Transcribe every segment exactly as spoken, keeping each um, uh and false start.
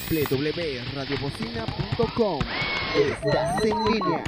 w w w punto radio bocina punto com. Estás en línea.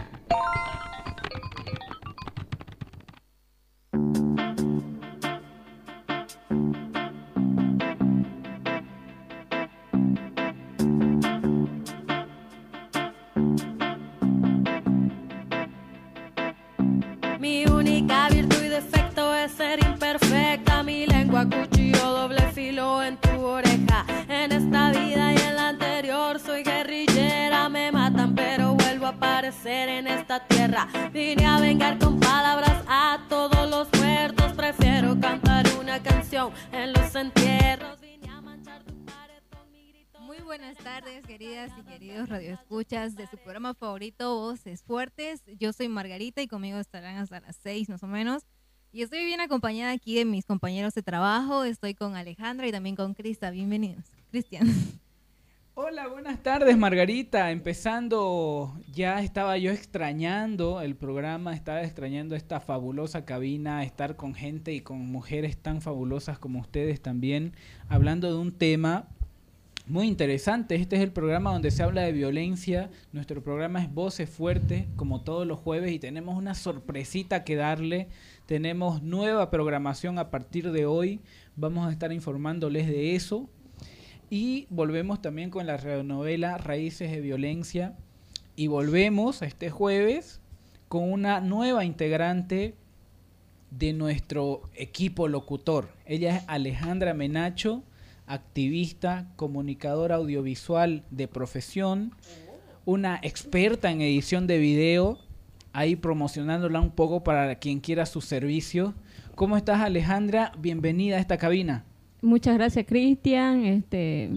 Mi única virtud y defecto es ser imperfecta. Mi lengua cuchillo doble filo en tu oreja. En esta vida y en la anterior soy guerrillera. Me matan pero vuelvo a aparecer en esta tierra. Vine a vengar con palabras a todos los muertos. Prefiero cantar una canción en los entierros. Vine a manchar tu pared con mi grito. Muy buenas tardes, queridas y queridos radioescuchas de su programa favorito, Voces Fuertes. Yo soy Margarita y conmigo estarán hasta las seis más o menos. Y estoy bien acompañada aquí de mis compañeros de trabajo. Estoy con Alejandra y también con Crista. Bienvenidos. Cristian. Hola, buenas tardes, Margarita. Empezando, ya estaba yo extrañando el programa, estaba extrañando esta fabulosa cabina, estar con gente y con mujeres tan fabulosas como ustedes también, hablando de un tema muy interesante. Este es el programa donde se habla de violencia. Nuestro programa es Voces Fuertes, como todos los jueves, y tenemos una sorpresita que darle. Tenemos nueva programación a partir de hoy. Vamos a estar informándoles de eso. Y volvemos también con la radionovela Raíces de Violencia. Y volvemos este jueves con una nueva integrante de nuestro equipo locutor. Ella es Alejandra Menacho, activista, comunicadora audiovisual de profesión, una experta en edición de video, ahí promocionándola un poco para quien quiera sus servicios. ¿Cómo estás, Alejandra? Bienvenida a esta cabina. Muchas gracias, Cristian. Este,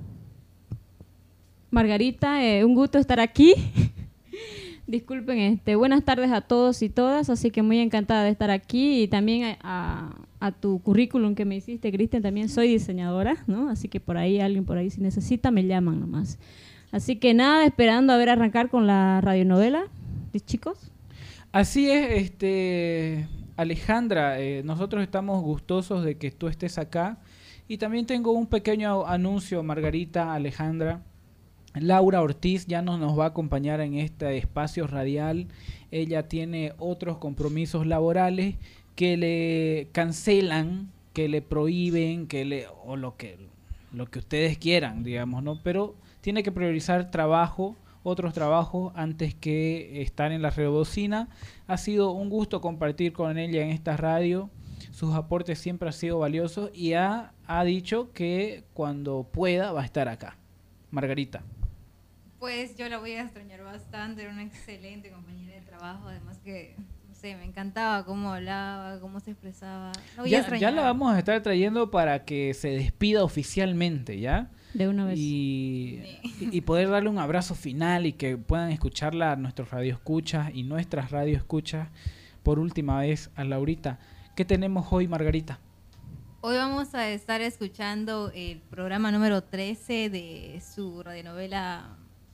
Margarita, eh, un gusto estar aquí. Disculpen, este, buenas tardes a todos y todas, así que muy encantada de estar aquí y también a, a, a tu currículum que me hiciste, Cristian, también soy diseñadora, ¿no? Así que por ahí, alguien por ahí si necesita me llaman nomás. Así que nada, esperando a ver arrancar con la radionovela, ¿sí, chicos? Así es, este, Alejandra, eh, nosotros estamos gustosos de que tú estés acá y también tengo un pequeño anuncio, Margarita, Alejandra. Laura Ortiz ya no nos va a acompañar en este espacio radial. Ella tiene otros compromisos laborales que le cancelan, que le prohíben, que le o lo que lo que ustedes quieran, digamos, ¿no? Pero tiene que priorizar trabajo, otros trabajos antes que estar en la Radio Bocina. Ha sido un gusto compartir con ella en esta radio. Sus aportes siempre han sido valiosos y ha, ha dicho que cuando pueda va a estar acá. Margarita. Pues yo la voy a extrañar bastante, era una excelente compañera de trabajo, además que, no sé, me encantaba cómo hablaba, cómo se expresaba. La voy a Ya, extrañar. ya la vamos a estar trayendo para que se despida oficialmente, ¿ya? De una vez. Y, y, y poder darle un abrazo final y que puedan escucharla a nuestros radioescuchas y nuestras radioescuchas por última vez a Laurita. ¿Qué tenemos hoy, Margarita? Hoy vamos a estar escuchando el programa número trece de su radionovela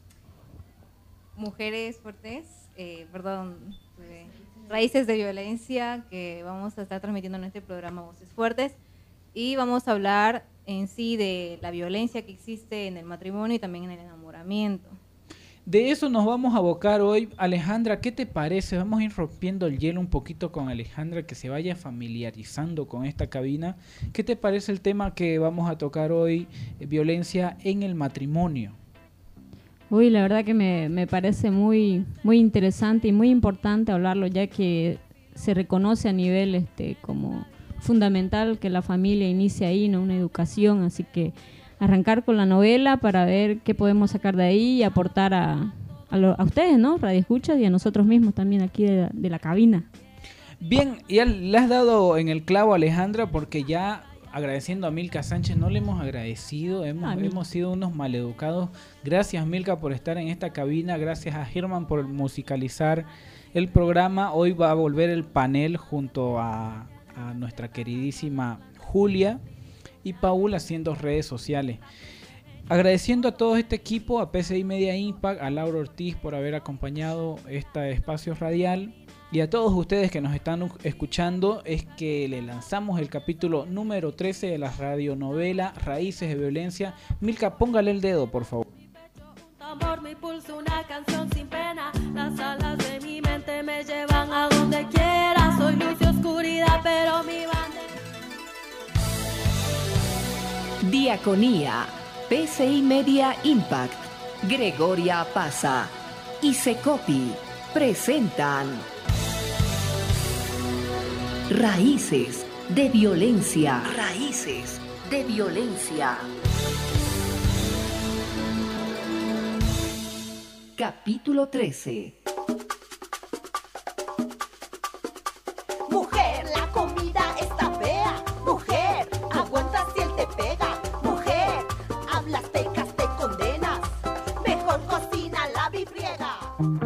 Mujeres Fuertes, eh, perdón, eh, Raíces de Violencia, que vamos a estar transmitiendo en este programa Voces Fuertes, y vamos a hablar en sí de la violencia que existe en el matrimonio y también en el enamoramiento. De eso nos vamos a abocar hoy. Alejandra, ¿qué te parece? Vamos a ir rompiendo el hielo un poquito con Alejandra, que se vaya familiarizando con esta cabina. ¿Qué te parece el tema que vamos a tocar hoy, eh, violencia en el matrimonio? Uy, la verdad que me, me parece muy, muy interesante y muy importante hablarlo, ya que se reconoce a nivel este como fundamental que la familia inicie ahí, ¿no? Una educación, así que arrancar con la novela para ver qué podemos sacar de ahí y aportar a, a, lo, a ustedes, ¿no? Radio Escuchas y a nosotros mismos también aquí de la, de la cabina. Bien, ya le has dado en el clavo, Alejandra, porque ya agradeciendo a Milka Sánchez, no le hemos agradecido, hemos, Ah, hemos sido unos maleducados. Gracias, Milka, por estar en esta cabina, gracias a Germán por musicalizar el programa. Hoy va a volver el panel junto a, a nuestra queridísima Julia y Paul haciendo redes sociales. Agradeciendo a todo este equipo, a P C I Media Impact, a Laura Ortiz por haber acompañado este espacio radial. Y a todos ustedes que nos están escuchando es que le lanzamos el capítulo número trece de la radionovela Raíces de Violencia. Milka, póngale el dedo, por favor. Amor, mi pulso, una canción sin pena. Las alas de mi mente me llevan a donde quiera. Soy luz y oscuridad, pero mi bandera. Diaconía, P C I Media Impact, Gregoria Paza y Secopi presentan Raíces de Violencia. Raíces de Violencia. Capítulo trece. Mujer, la comida está fea. Mujer, aguanta si él te pega. Mujer, hablas, pecas, te condenas. Mejor cocina, lava y friega.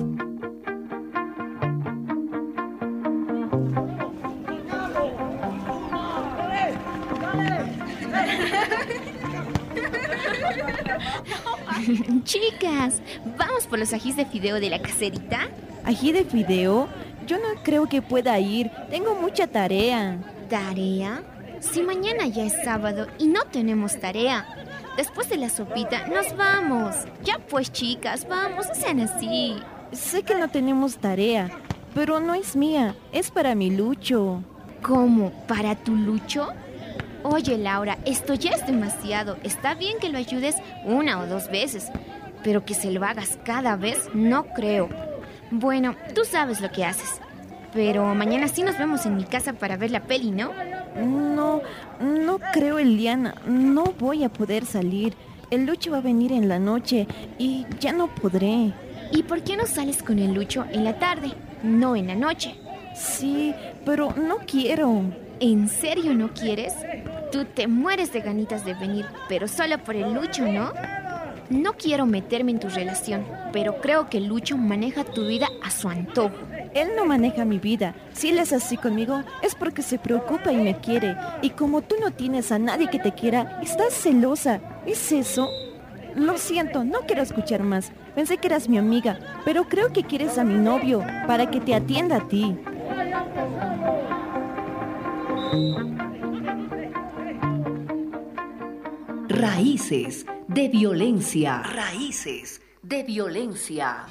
Chicas, ¿vamos por los ajís de fideo de la caserita? ¿Ají de fideo? Yo no creo que pueda ir. Tengo mucha tarea. ¿Tarea? Si mañana ya es sábado y no tenemos tarea. Después de la sopita nos vamos. Ya pues, chicas, vamos, no sean así. Sé que no tenemos tarea, pero no es mía. Es para mi Lucho. ¿Cómo? ¿Para tu Lucho? Oye, Laura, esto ya es demasiado. Está bien que lo ayudes una o dos veces, pero que se lo hagas cada vez, no creo. Bueno, tú sabes lo que haces. Pero mañana sí nos vemos en mi casa para ver la peli, ¿no? No, no creo, Eliana. No voy a poder salir. El Lucho va a venir en la noche y ya no podré. ¿Y por qué no sales con el Lucho en la tarde, no en la noche? Sí, pero no quiero. ¿En serio no quieres? Tú te mueres de ganitas de venir, pero solo por el Lucho, ¿no? No quiero meterme en tu relación, pero creo que Lucho maneja tu vida a su antojo. Él no maneja mi vida. Si él es así conmigo, es porque se preocupa y me quiere. Y como tú no tienes a nadie que te quiera, estás celosa. ¿Es eso? Lo siento, no quiero escuchar más. Pensé que eras mi amiga, pero creo que quieres a mi novio para que te atienda a ti. Raíces de Violencia. Raíces de Violencia.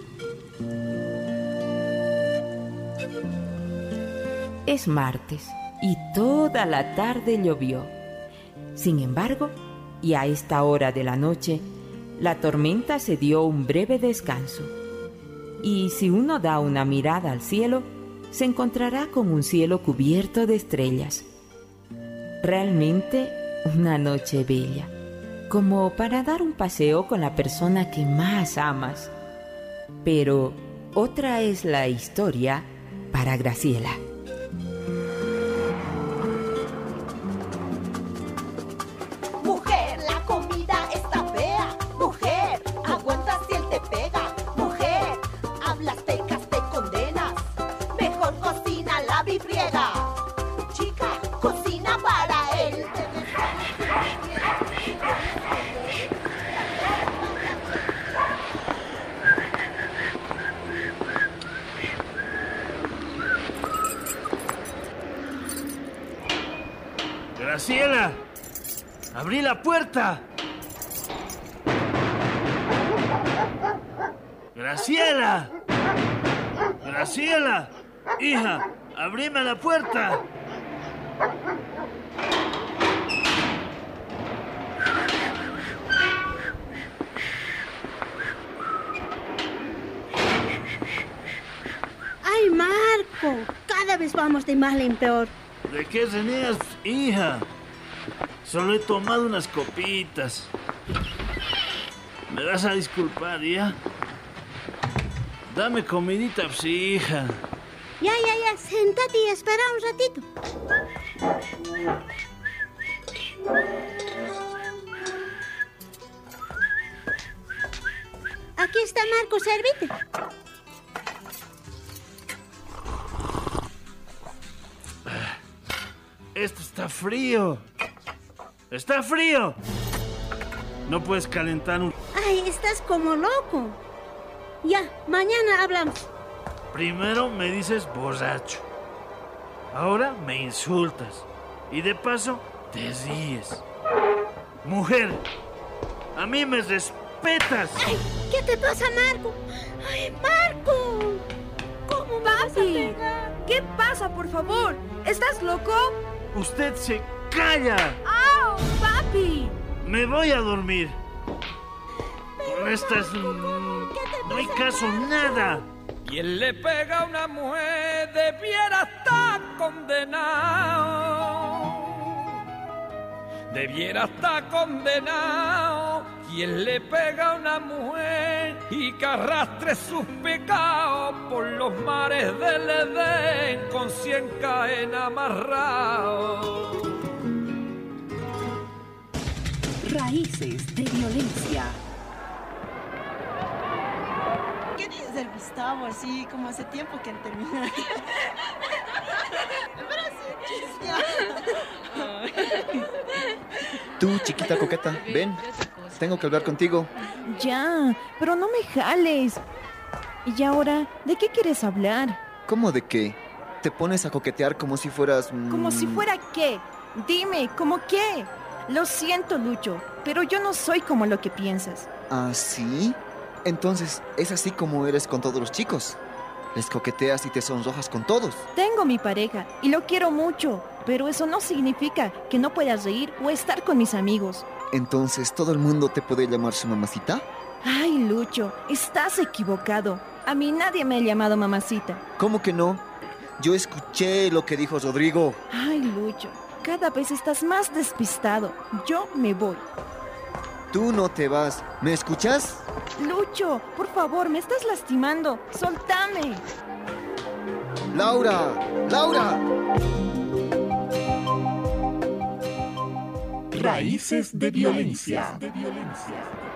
Es martes y toda la tarde llovió. Sin embargo, y a esta hora de la noche, la tormenta se dio un breve descanso. Y si uno da una mirada al cielo, se encontrará con un cielo cubierto de estrellas. Realmente una noche bella, como para dar un paseo con la persona que más amas. Pero otra es la historia para Graciela. Mujer, la comida está fea. Mujer, aguanta si él te pega. Mujer, hablas, pecas, te condenas. Mejor cocina, lava y friega. Chica, cocina para él. Graciela, abrí la puerta. Graciela, Graciela, hija, abrime la puerta. ¡Ay, Marco! Cada vez vamos de mal en peor. ¿De qué reniegas, hija? Solo he tomado unas copitas. ¿Me vas a disculpar, ya? Dame comidita, pues, hija. Ya, ya, ya. Séntate y espera un ratito. Aquí está Marco, servite. Esto está frío. ¡Está frío! No puedes calentar un... Ay, estás como loco. Ya, mañana hablamos. Primero me dices borracho. Ahora me insultas. Y de paso te ríes. Mujer, a mí me respetas. Ay, ¿qué te pasa, Marco? ¡Ay, Marco! ¿Cómo me vas a pegar? ¿Qué pasa, por favor? ¿Estás loco? Usted se calla. ¡Au, papi! Me voy a dormir. Con estas no hay caso, nada. Quien le pega a una mujer debiera estar condenado. Debiera estar condenado. Quien le pega a una mujer y que arrastre sus pecados por los mares del Edén con cien cadenas amarrados. Raíces de violencia. ¿Qué dices del Gustavo así como hace tiempo que han terminado? Tú, chiquita coqueta, ven. Tengo que hablar contigo. Ya, pero no me jales. ¿Y ahora de qué quieres hablar? ¿Cómo de qué? Te pones a coquetear como si fueras... Mmm... ¿Como si fuera qué? Dime, ¿cómo qué? Lo siento, Lucho, pero yo no soy como lo que piensas. ¿Ah, sí? Entonces, ¿es así como eres con todos los chicos? ¿Les coqueteas y te sonrojas con todos? Tengo mi pareja y lo quiero mucho, pero eso no significa que no puedas reír o estar con mis amigos. Entonces, ¿todo el mundo te puede llamar su mamacita? Ay, Lucho, estás equivocado. A mí nadie me ha llamado mamacita. ¿Cómo que no? Yo escuché lo que dijo Rodrigo. Ay, Lucho, cada vez estás más despistado. Yo me voy. Tú no te vas. ¿Me escuchas? Lucho, por favor, me estás lastimando. ¡Soltame! ¡Laura! ¡Laura! Raíces de violencia. De violencia.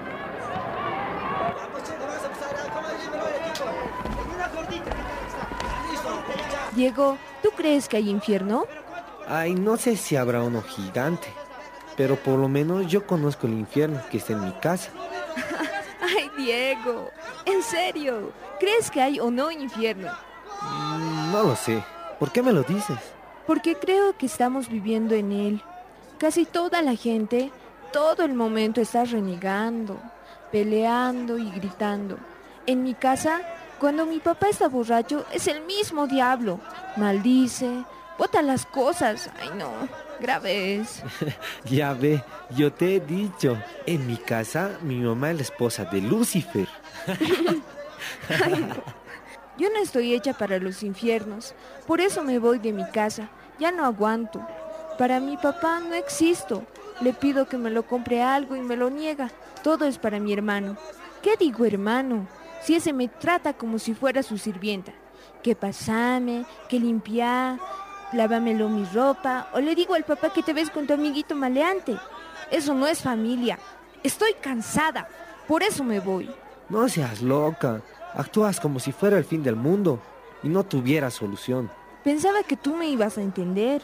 Diego, ¿tú crees que hay infierno? Ay, no sé si habrá uno gigante, pero por lo menos yo conozco el infierno que está en mi casa. Ay, Diego, en serio, ¿crees que hay o no infierno? Mm, no lo sé. ¿Por qué me lo dices? Porque creo que estamos viviendo en él. Casi toda la gente, todo el momento está renegando, peleando y gritando. En mi casa, cuando mi papá está borracho, es el mismo diablo. Maldice, bota las cosas. Ay, no, grave es. Ya ve, yo te he dicho, en mi casa mi mamá es la esposa de Lucifer. Ay, no. Yo no estoy hecha para los infiernos, por eso me voy de mi casa, ya no aguanto. Para mi papá no existo, le pido que me lo compre algo y me lo niega, todo es para mi hermano. ¿Qué digo hermano? Si ese me trata como si fuera su sirvienta, que pasame, que limpiar, lávamelo mi ropa, o le digo al papá que te ves con tu amiguito maleante. Eso no es familia, estoy cansada, por eso me voy. No seas loca, actúas como si fuera el fin del mundo y no tuviera solución. Pensaba que tú me ibas a entender.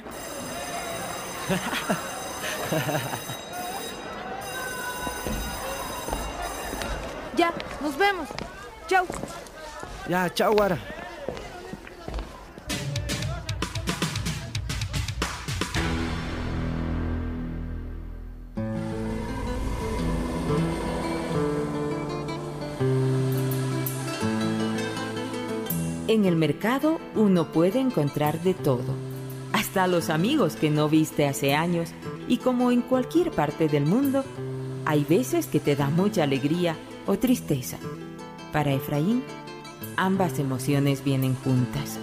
Ya, nos vemos. Chau. Ya, chau, Guara. En el mercado uno puede encontrar de todo, hasta los amigos que no viste hace años, y como en cualquier parte del mundo, hay veces que te da mucha alegría o tristeza. Para Efraín, ambas emociones vienen juntas.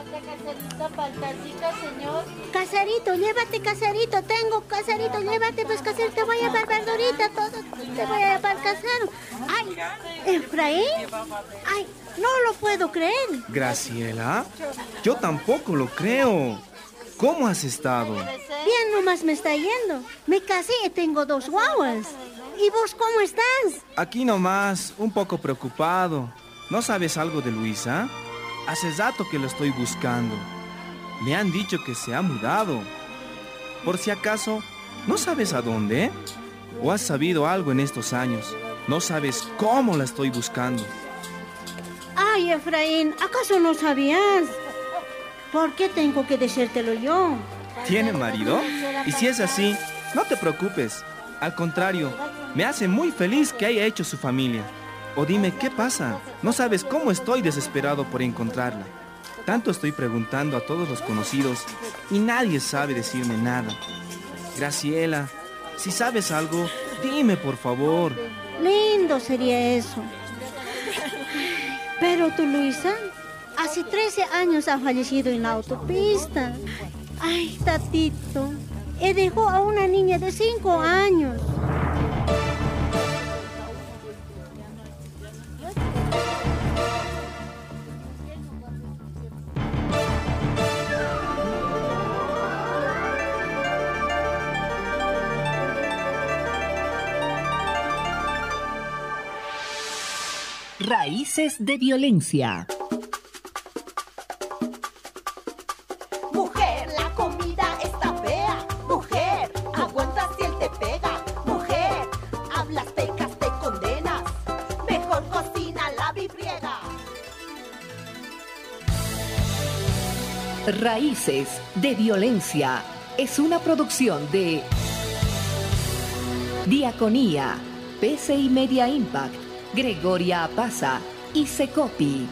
Señor. Caserito, llévate, Caserito, tengo, Caserito, llévate, pues, Caserito, te voy a llevar verdurita, todo, te voy a llevar, Casero. Ay, Efraín, ay, no lo puedo creer. Graciela, yo tampoco lo creo. ¿Cómo has estado? Bien nomás me está yendo. Me casé y tengo dos guaguas. ¿Y vos cómo estás? Aquí nomás, un poco preocupado. ¿No sabes algo de Luisa? Hace rato que lo estoy buscando. Me han dicho que se ha mudado. Por si acaso, ¿no sabes a dónde? ¿O has sabido algo en estos años? No sabes cómo la estoy buscando. Ah, Ay, Efraín, ¿acaso no sabías? ¿Por qué tengo que decírtelo yo? ¿Tiene marido? Y si es así, no te preocupes. Al contrario, me hace muy feliz que haya hecho su familia. O dime, ¿qué pasa? ¿No sabes cómo estoy desesperado por encontrarla? Tanto estoy preguntando a todos los conocidos y nadie sabe decirme nada. Graciela, si sabes algo, dime por favor. Lindo sería eso. Pero tu Luisa, hace trece años ha fallecido en la autopista. Ay, tatito, y dejó a una niña de cinco años. Raíces de violencia. Mujer, la comida está fea. Mujer, aguanta si él te pega. Mujer, hablas pecas, te condenas. Mejor cocina, lava y friega. Raíces de violencia es una producción de Diaconía, P C I Media Impact, Gregoria Apaza y Secopi.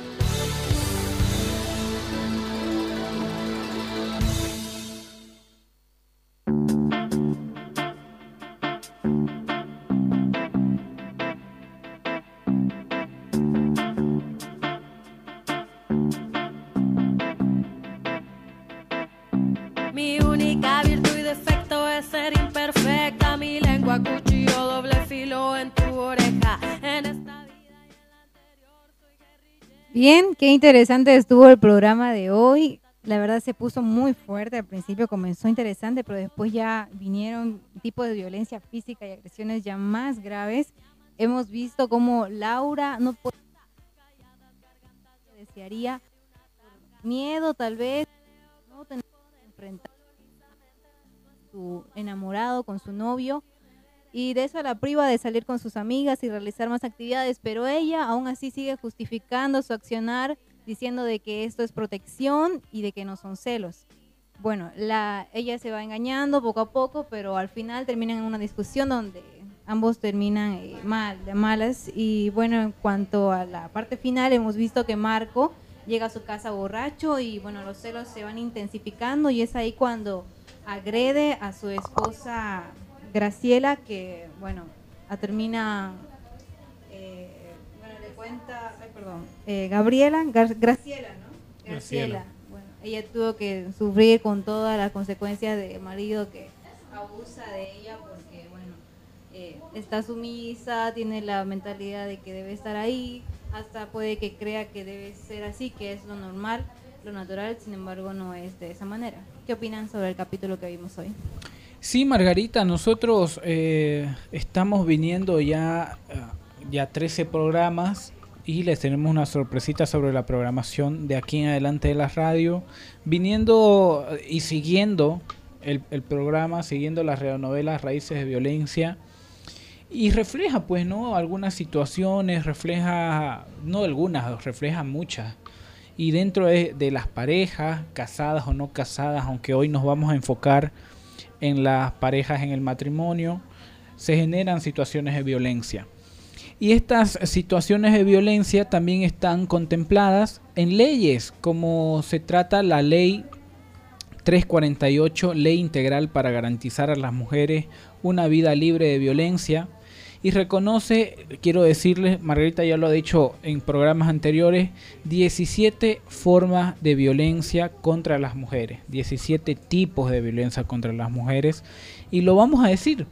Mi única virtud y defecto es ser imperfecta. Mi lengua cuchillo doble filo en tu oreja. En esta Bien, qué interesante estuvo el programa de hoy. La verdad se puso muy fuerte. Al principio comenzó interesante, pero después ya vinieron tipos de violencia física y agresiones ya más graves. Hemos visto cómo Laura no puede desearía por miedo tal vez no tener que enfrentar a su enamorado con su novio. Y de eso la priva de salir con sus amigas y realizar más actividades, pero ella aún así sigue justificando su accionar, diciendo de que esto es protección y de que no son celos. Bueno, la, ella se va engañando poco a poco, pero al final terminan en una discusión donde ambos terminan eh, mal, de malas. Y bueno, en cuanto a la parte final, hemos visto que Marco llega a su casa borracho y bueno, los celos se van intensificando y es ahí cuando agrede a su esposa Graciela, que bueno, termina, eh, bueno, le cuenta, ay, perdón, eh, Gabriela, Gar, Graciela, ¿no? Graciela. Graciela. Bueno, ella tuvo que sufrir con todas las consecuencias de marido que abusa de ella porque, bueno, eh, está sumisa, tiene la mentalidad de que debe estar ahí, hasta puede que crea que debe ser así, que es lo normal, lo natural, sin embargo no es de esa manera. ¿Qué opinan sobre el capítulo que vimos hoy? Sí, Margarita, nosotros eh, estamos viniendo ya, ya trece programas y les tenemos una sorpresita sobre la programación de aquí en adelante de la radio, viniendo y siguiendo el, el programa, siguiendo las radionovelas Raíces de Violencia, y refleja pues no algunas situaciones, refleja, no algunas, refleja muchas, y dentro de, de las parejas, casadas o no casadas, aunque hoy nos vamos a enfocar en las parejas en el matrimonio, se generan situaciones de violencia. Y estas situaciones de violencia también están contempladas en leyes, como se trata la ley trescientos cuarenta y ocho, Ley Integral para garantizar a las mujeres una vida libre de violencia, y reconoce, quiero decirles, Margarita ya lo ha dicho en programas anteriores, diecisiete formas de violencia contra las mujeres, diecisiete tipos de violencia contra las mujeres, y lo vamos a decir.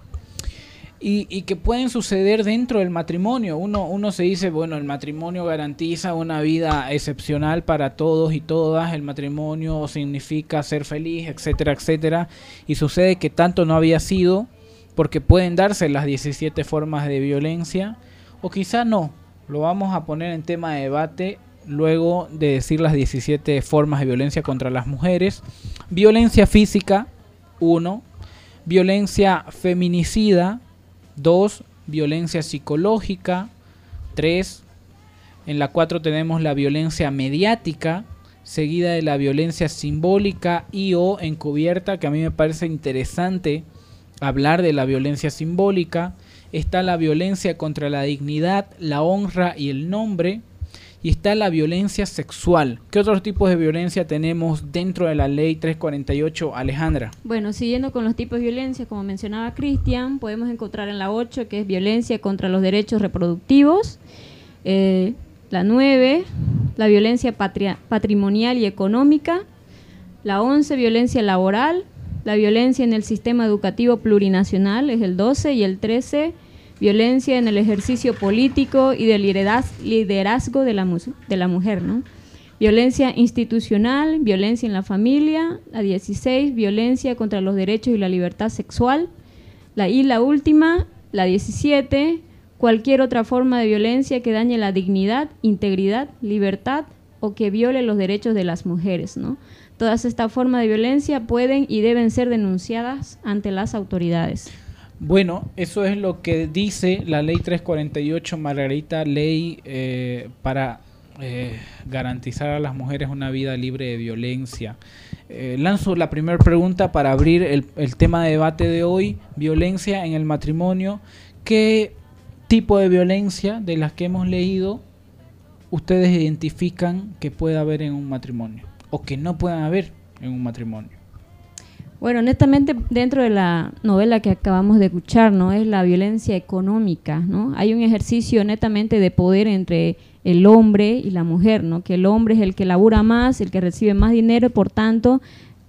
Y, y que pueden suceder dentro del matrimonio. Uno, uno se dice, bueno, el matrimonio garantiza una vida excepcional para todos y todas, el matrimonio significa ser feliz, etcétera, etcétera, y sucede que tanto no había sido, porque pueden darse las diecisiete formas de violencia, o quizá no. Lo vamos a poner en tema de debate luego de decir las diecisiete formas de violencia contra las mujeres. Violencia física, uno. Violencia feminicida, dos. Violencia psicológica, tres. En la cuatro tenemos la violencia mediática, seguida de la violencia simbólica y o encubierta, que a mí me parece interesante hablar de la violencia simbólica. Está la violencia contra la dignidad, la honra y el nombre. Y está la violencia sexual. ¿Qué otros tipos de violencia tenemos dentro de la ley trescientos cuarenta y ocho, Alejandra? Bueno, siguiendo con los tipos de violencia, como mencionaba Cristian, podemos encontrar en la ocho, que es violencia contra los derechos reproductivos. Eh, la nueve, la violencia patria, patrimonial y económica. La once, violencia laboral. La violencia en el sistema educativo plurinacional, es el doce, y el trece, violencia en el ejercicio político y del liderazgo de la, de la mujer, ¿no? Violencia institucional, violencia en la familia. La dieciséis, violencia contra los derechos y la libertad sexual. La, y la última, la diecisiete, cualquier otra forma de violencia que dañe la dignidad, integridad, libertad o que viole los derechos de las mujeres, ¿no? Todas estas formas de violencia pueden y deben ser denunciadas ante las autoridades. Bueno, eso es lo que dice la ley trescientos cuarenta y ocho, Margarita, ley eh, para eh, garantizar a las mujeres una vida libre de violencia. Eh, lanzo la primera pregunta para abrir el, el tema de debate de hoy, violencia en el matrimonio. ¿Qué tipo de violencia de las que hemos leído ustedes identifican que puede haber en un matrimonio o que no puedan haber en un matrimonio? Bueno, honestamente, dentro de la novela que acabamos de escuchar, ¿no?, es la violencia económica, ¿no? Hay un ejercicio netamente de poder entre el hombre y la mujer, ¿no? Que el hombre es el que labura más, el que recibe más dinero, y por tanto,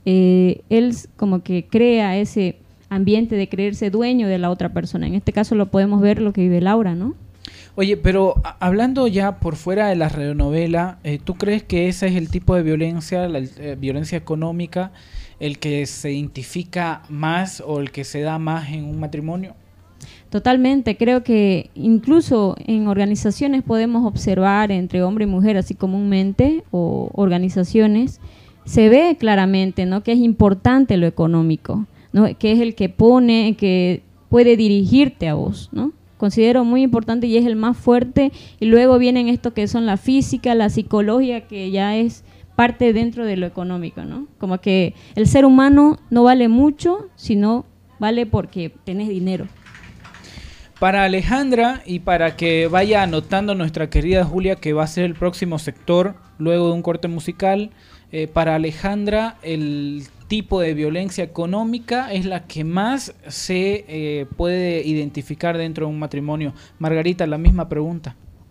eh, él como que crea ese ambiente de creerse dueño de la otra persona. En este caso lo podemos ver lo que vive Laura, ¿no? Oye, pero a- hablando ya por fuera de la radionovela, eh, ¿tú crees que ese es el tipo de violencia, la eh, violencia económica, el que se identifica más o el que se da más en un matrimonio? Totalmente, creo que incluso en organizaciones podemos observar entre hombre y mujer, así comúnmente, o organizaciones, se ve claramente, ¿no?, que es importante lo económico, ¿no?, que es el que pone, que puede dirigirte a vos, ¿no? Considero muy importante y es el más fuerte, y luego vienen esto que son la física, la psicología, que ya es parte dentro de lo económico, ¿no? Como que el ser humano no vale mucho, sino vale porque tenés dinero. Para Alejandra, y para que vaya anotando nuestra querida Julia, que va a ser el próximo sector luego de un corte musical, eh, para Alejandra el tipo de violencia económica es la que más se eh, puede identificar dentro de un matrimonio. Margarita, la misma pregunta.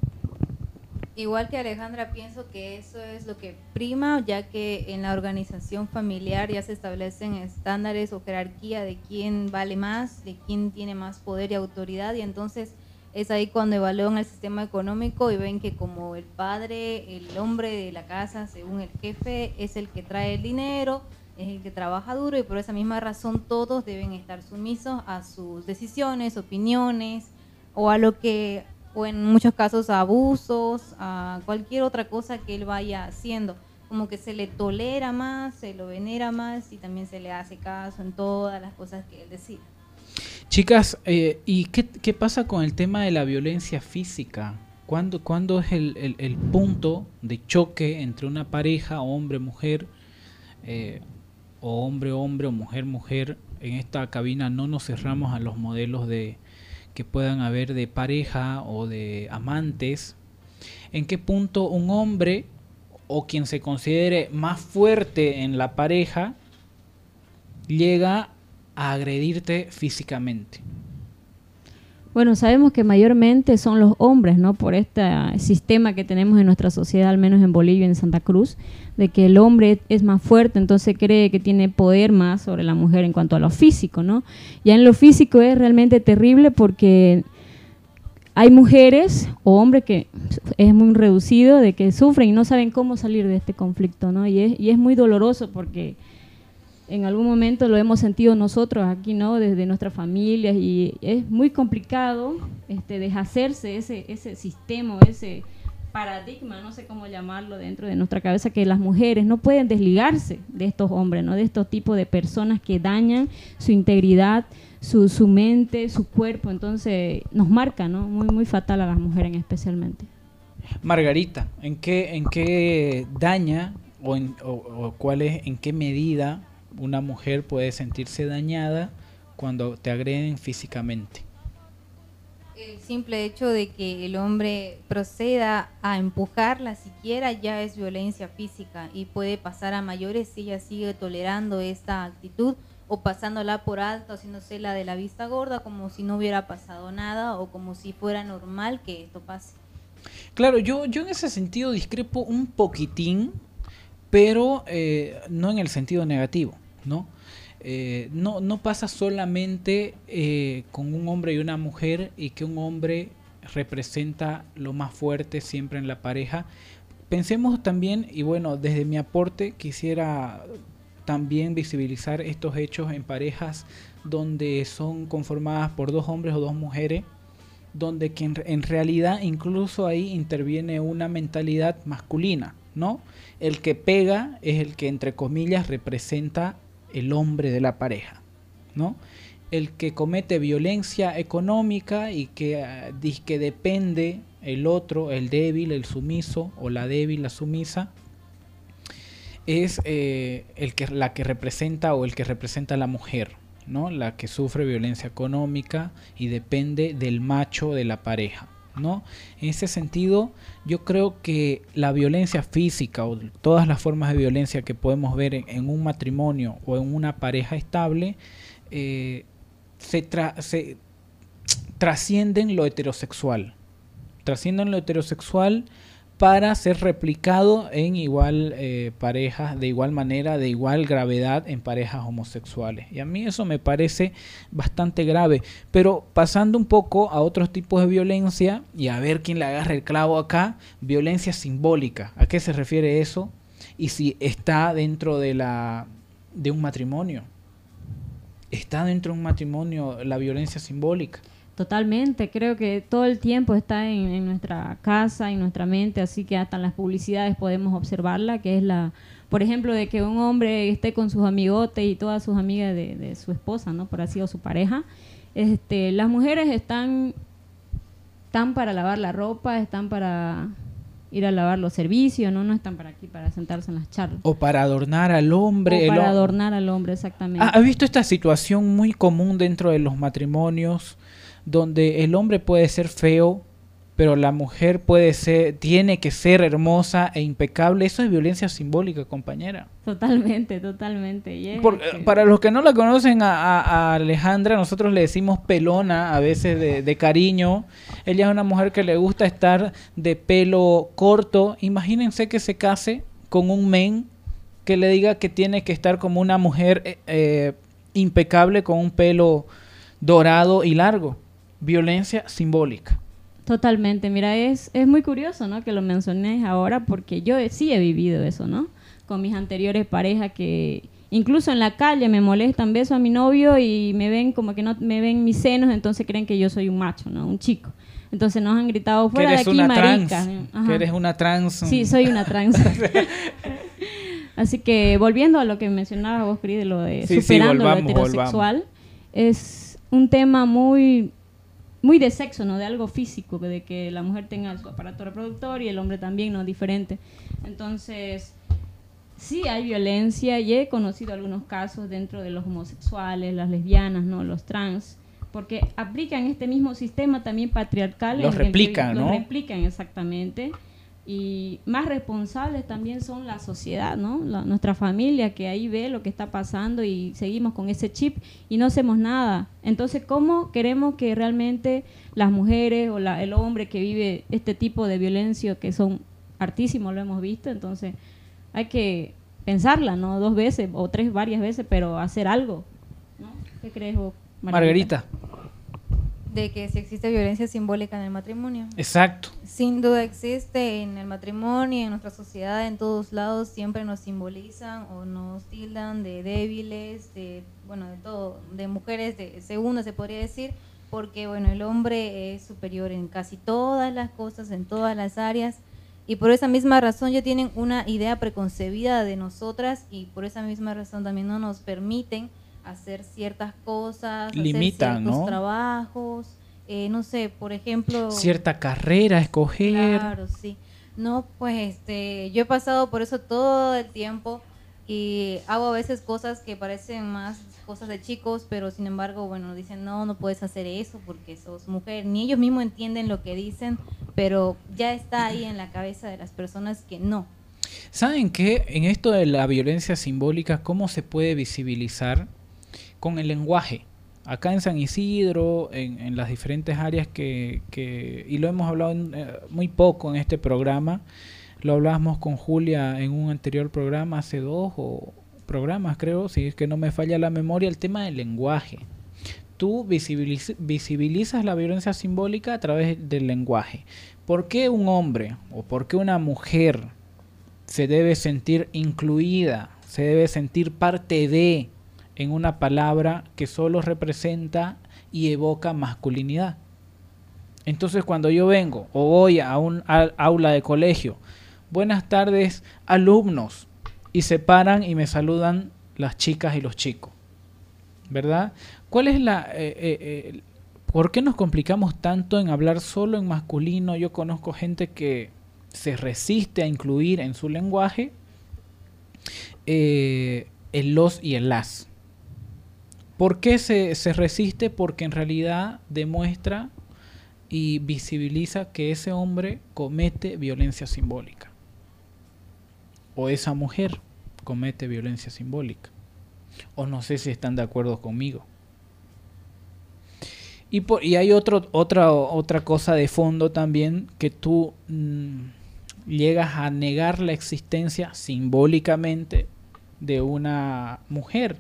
Igual que Alejandra, pienso que eso es lo que prima, ya que en la organización familiar ya se establecen estándares o jerarquía de quién vale más, de quién tiene más poder y autoridad, y entonces es ahí cuando evalúan el sistema económico y ven que como el padre, el hombre de la casa, según el jefe, es el que trae el dinero, es el que trabaja duro, y por esa misma razón todos deben estar sumisos a sus decisiones, opiniones, o a lo que... o en muchos casos a abusos, a cualquier otra cosa que él vaya haciendo, como que se le tolera más, se lo venera más y también se le hace caso en todas las cosas que él decide. Chicas, eh, ¿y qué, qué pasa con el tema de la violencia física? ¿Cuándo, cuándo es el, el, el punto de choque entre una pareja, hombre-mujer, eh, o hombre-hombre o mujer-mujer? En esta cabina no nos cerramos a los modelos de que puedan haber de pareja o de amantes. ¿En qué punto un hombre o quien se considere más fuerte en la pareja llega a agredirte físicamente? Bueno, sabemos que mayormente son los hombres, ¿no? Por este sistema que tenemos en nuestra sociedad, al menos en Bolivia y en Santa Cruz, de que el hombre es más fuerte, entonces cree que tiene poder más sobre la mujer en cuanto a lo físico, ¿no? Ya en lo físico es realmente terrible porque hay mujeres o hombres que es muy reducido, de que sufren y no saben cómo salir de este conflicto, ¿no? Y es, y es muy doloroso porque en algún momento lo hemos sentido nosotros aquí, ¿no? Desde nuestras familias, y es muy complicado este, deshacerse ese, ese sistema, ese paradigma, no sé cómo llamarlo, dentro de nuestra cabeza, que las mujeres no pueden desligarse de estos hombres, ¿no? De estos tipos de personas que dañan su integridad, su, su mente, su cuerpo. Entonces nos marca, ¿no? Muy, muy fatal a las mujeres especialmente. Margarita, ¿en qué, en qué daña o, en, o, o cuál es, en qué medida una mujer puede sentirse dañada cuando te agreden físicamente? El simple hecho de que el hombre proceda a empujarla siquiera ya es violencia física y puede pasar a mayores si ella sigue tolerando esta actitud o pasándola por alto, haciéndose la de la vista gorda como si no hubiera pasado nada o como si fuera normal que esto pase. Claro, yo, yo en ese sentido discrepo un poquitín, pero eh, no en el sentido negativo, ¿no? Eh, no, no pasa solamente eh, con un hombre y una mujer y que un hombre representa lo más fuerte siempre en la pareja. Pensemos también, y bueno, desde mi aporte quisiera también visibilizar estos hechos en parejas donde son conformadas por dos hombres o dos mujeres, donde que en, en realidad incluso ahí interviene una mentalidad masculina, ¿no? El que pega es el que, entre comillas, representa el hombre de la pareja, ¿no? El que comete violencia económica y que uh, dice que depende el otro, el débil, el sumiso, o la débil, la sumisa, es eh, el que, la que representa o el que representa a la mujer, ¿no? La que sufre violencia económica y depende del macho de la pareja, ¿no? En ese sentido, yo creo que la violencia física o todas las formas de violencia que podemos ver en, en un matrimonio o en una pareja estable eh, se, tra se trascienden lo heterosexual, trascienden lo heterosexual para ser replicado en igual eh, parejas, de igual manera, de igual gravedad en parejas homosexuales. Y a mí eso me parece bastante grave. Pero pasando un poco a otros tipos de violencia, y a ver quién le agarra el clavo acá, violencia simbólica. ¿A qué se refiere eso? Y si está dentro de, la, de un matrimonio. ¿Está dentro de un matrimonio la violencia simbólica? Totalmente, creo que todo el tiempo está en, en nuestra casa, en nuestra mente, así que hasta en las publicidades podemos observarla, que es la, por ejemplo, de que un hombre esté con sus amigotes y todas sus amigas de, de su esposa, ¿no? Por así, o su pareja. Este, las mujeres están, están para lavar la ropa, están para ir a lavar los servicios, ¿no? No están para aquí para sentarse en las charlas. O para adornar al hombre. O para el, adornar al hombre, exactamente. ¿Has visto esta situación muy común dentro de los matrimonios, donde el hombre puede ser feo, pero la mujer puede ser, tiene que ser hermosa e impecable? Eso es violencia simbólica, compañera. Totalmente, totalmente. Yeah, Por, que... Para los que no la conocen a, a, a Alejandra, nosotros le decimos pelona, a veces de, de cariño. Ella es una mujer que le gusta estar de pelo corto. Imagínense que se case con un men que le diga que tiene que estar como una mujer eh, eh, impecable con un pelo dorado y largo. Violencia simbólica. Totalmente, mira, es, es muy curioso, ¿no? Que lo menciones ahora, porque yo sí he vivido eso, ¿no? Con mis anteriores parejas, que incluso en la calle me molestan, beso a mi novio y me ven como que no me ven mis senos, entonces creen que yo soy un macho, ¿no? Un chico. Entonces nos han gritado fuera de aquí, una marica. Trans, que eres una trans. Sí, soy una trans. Así que volviendo a lo que mencionabas vos, Cris, de lo de sí, superando sí, volvamos, lo heterosexual, volvamos. Es un tema muy muy de sexo, ¿no? De algo físico, de que la mujer tenga su aparato reproductor y el hombre también, ¿no? Diferente. Entonces, sí hay violencia y he conocido algunos casos dentro de los homosexuales, las lesbianas, ¿no? Los trans, porque aplican este mismo sistema también patriarcal. Los replican, que, ¿no? Los replican, exactamente. Y más responsables también son la sociedad, ¿no? La, nuestra familia, que ahí ve lo que está pasando y seguimos con ese chip y no hacemos nada. Entonces, ¿cómo queremos que realmente las mujeres o la, el hombre que vive este tipo de violencia, que son hartísimos, lo hemos visto? Entonces, hay que pensarla, ¿no? Dos veces o tres, varias veces, pero hacer algo, ¿no? ¿Qué crees vos, Margarita? Margarita. De que si existe violencia simbólica en el matrimonio. Exacto. Sin duda existe en el matrimonio, en nuestra sociedad, en todos lados, siempre nos simbolizan o nos tildan de débiles, de, bueno, de todo, de mujeres de segunda se podría decir, porque, bueno, el hombre es superior en casi todas las cosas, en todas las áreas, y por esa misma razón ya tienen una idea preconcebida de nosotras, y por esa misma razón también no nos permiten hacer ciertas cosas, limitan, hacer ciertos ¿no? trabajos, eh, no sé, por ejemplo... Cierta carrera, escoger. Claro, sí. No, pues este, yo he pasado por eso todo el tiempo y hago a veces cosas que parecen más cosas de chicos, pero sin embargo, bueno, dicen, no, no puedes hacer eso porque sos mujer. Ni ellos mismos entienden lo que dicen, pero ya está ahí en la cabeza de las personas que no. ¿Saben qué? En esto de la violencia simbólica, ¿cómo se puede visibilizar? Con el lenguaje. Acá en San Isidro, en, en las diferentes áreas que, que... y lo hemos hablado en, eh, muy poco en este programa, lo hablábamos con Julia en un anterior programa, hace dos o programas creo, si es que no me falla la memoria, el tema del lenguaje. Tú visibiliz visibilizas la violencia simbólica a través del lenguaje. ¿Por qué un hombre o por qué una mujer se debe sentir incluida, se debe sentir parte de en una palabra que solo representa y evoca masculinidad? Entonces cuando yo vengo o voy a un a, aula de colegio, buenas tardes alumnos, y se paran y me saludan las chicas y los chicos, ¿verdad? ¿Cuál es la... Eh, eh, eh, ¿por qué nos complicamos tanto en hablar solo en masculino? Yo conozco gente que se resiste a incluir en su lenguaje eh, el los y el las. ¿Por qué se, se resiste? Porque en realidad demuestra y visibiliza que ese hombre comete violencia simbólica. O esa mujer comete violencia simbólica. O no sé si están de acuerdo conmigo. Y, por, y hay otro, otra, otra cosa de fondo también, que tú mmm, llegas a negar la existencia simbólicamente de una mujer.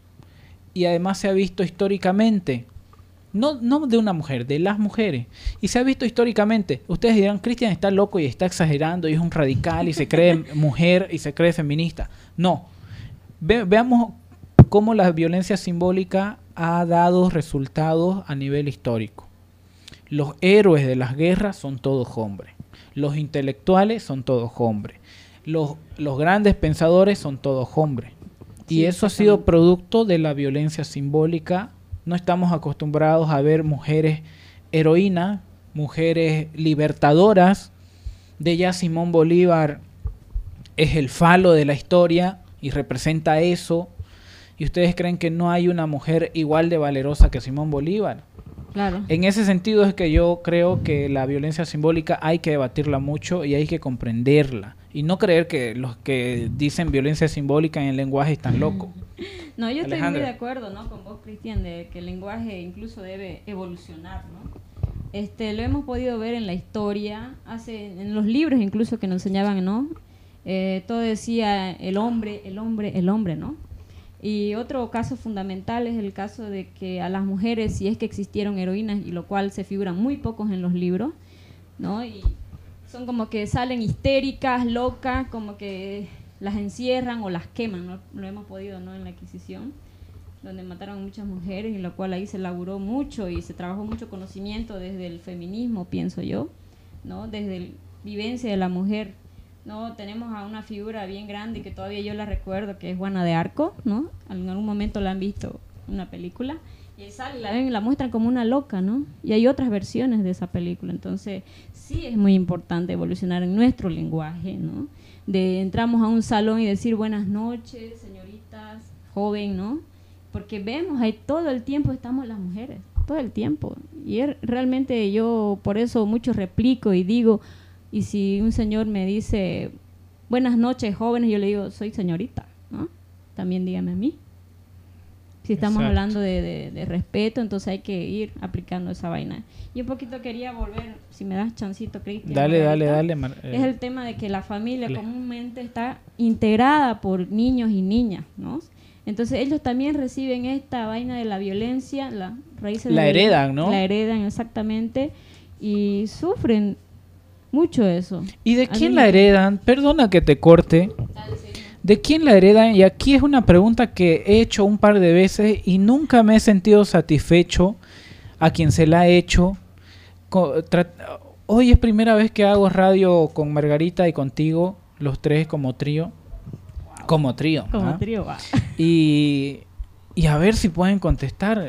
Y además se ha visto históricamente, no, no de una mujer, de las mujeres. Y se ha visto históricamente. Ustedes dirán, Cristian está loco y está exagerando y es un radical y se cree mujer y se cree feminista. No. Ve, veamos cómo la violencia simbólica ha dado resultados a nivel histórico. Los héroes de las guerras son todos hombres. Los intelectuales son todos hombres. Los, los grandes pensadores son todos hombres. Y sí, eso ha sido producto de la violencia simbólica. No estamos acostumbrados a ver mujeres heroínas, mujeres libertadoras. De ya Simón Bolívar es el falo de la historia y representa eso. ¿Y ustedes creen que no hay una mujer igual de valerosa que Simón Bolívar? Claro. En ese sentido es que yo creo que la violencia simbólica hay que debatirla mucho y hay que comprenderla. Y no creer que los que dicen violencia simbólica en el lenguaje están locos. No, yo estoy Alejandra. muy de acuerdo, ¿no?, con vos, Cristian, de que el lenguaje incluso debe evolucionar, ¿no? Este, lo hemos podido ver en la historia, hace, en los libros incluso que nos enseñaban, ¿no? Eh, todo decía el hombre, el hombre, el hombre, ¿no? Y otro caso fundamental es el caso de que a las mujeres, si es que existieron heroínas, y lo cual se figuran muy pocos en los libros, ¿no? Y son como que salen histéricas, locas, como que las encierran o las queman, ¿no? Lo hemos podido, ¿no?, en la Inquisición, donde mataron a muchas mujeres, y lo cual ahí se laburó mucho y se trabajó mucho conocimiento desde el feminismo, pienso yo, ¿no? Desde la vivencia de la mujer, ¿no? Tenemos a una figura bien grande que todavía yo la recuerdo, que es Juana de Arco, ¿no? En algún momento la han visto en una película, y sale, la ven, la muestran como una loca, ¿no? Y hay otras versiones de esa película. Entonces sí es muy importante evolucionar en nuestro lenguaje, ¿no? De entramos a un salón y decir buenas noches, señoritas, joven, ¿no? Porque vemos ahí todo el tiempo estamos las mujeres, todo el tiempo. Y es, realmente yo por eso mucho replico y digo, y si un señor me dice buenas noches, jóvenes, yo le digo soy señorita, ¿no? También dígame a mí. Si estamos Exacto. hablando de, de, de respeto, entonces hay que ir aplicando esa vaina. Y un poquito quería volver, si me das chancito, Cristian. Dale, dale, Margarita, dale. Mar- eh, es el tema de que la familia dale. comúnmente está integrada por niños y niñas, ¿no? Entonces ellos también reciben esta vaina de la violencia, la raíz de La heredan, ¿no? La heredan, exactamente, y sufren mucho eso. ¿Y de A quién mí la me- heredan? Perdona que te corte. ¿De quién la heredan? Y aquí es una pregunta que he hecho un par de veces y nunca me he sentido satisfecho a quien se la he hecho. Co- tra- Hoy es primera vez que hago radio con Margarita y contigo, los tres como trío. Como trío. Como ¿ah? trío, va. Y, y a ver si pueden contestar.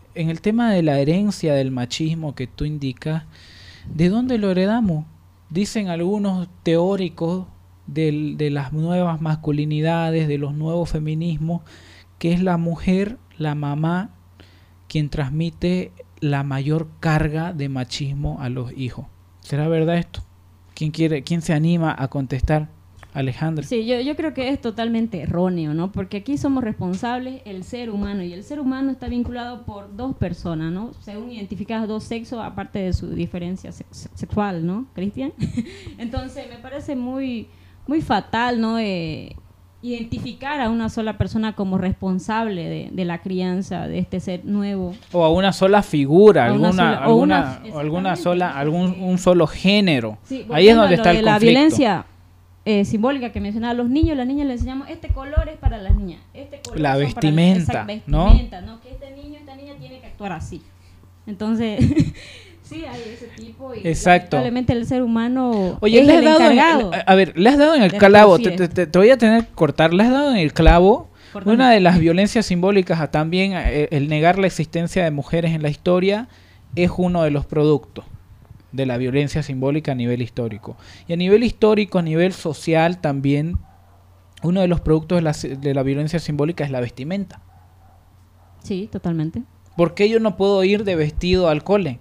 en el tema de la herencia del machismo que tú indicas, ¿de dónde lo heredamos? Dicen algunos teóricos del, de las nuevas masculinidades, de los nuevos feminismos, que es la mujer, la mamá, quien transmite la mayor carga de machismo a los hijos. ¿Será verdad esto? ¿Quién quiere, quién se anima a contestar? Alejandra. Sí, yo, yo creo que es totalmente erróneo, ¿no? Porque aquí somos responsables el ser humano, y el ser humano está vinculado por dos personas, ¿no? Según identificadas dos sexos, aparte de su diferencia sex sexual, ¿no, Cristian? Entonces me parece muy, muy fatal, ¿no? Eh, identificar a una sola persona como responsable de, de la crianza de este ser nuevo. O a una sola figura, A alguna, una sola- o alguna, una- o alguna sola, algún un solo género. Sí, Ahí es volviendo donde a lo está el de la conflicto. violencia eh, simbólica que mencionaba, los niños, las niñas le enseñamos este color es para las niñas, este color La son vestimenta, para las, ¿no? vestimenta, ¿no? Que este niño, esta niña tiene que actuar así. Entonces, sí hay ese tipo y Exacto. lamentablemente el ser humano Oye, es le has el dado en- encargado. a ver, le has dado en el de clavo, te, reproducir. te- te- te voy a tener que cortar, le has dado en el clavo. Cortame. Una de las violencias simbólicas, a también eh, el negar la existencia de mujeres en la historia, es uno de los productos de la violencia simbólica a nivel histórico. Y a nivel histórico, a nivel social también, uno de los productos de la, de la violencia simbólica es la vestimenta. Sí, totalmente. ¿Por qué yo no puedo ir de vestido al cole?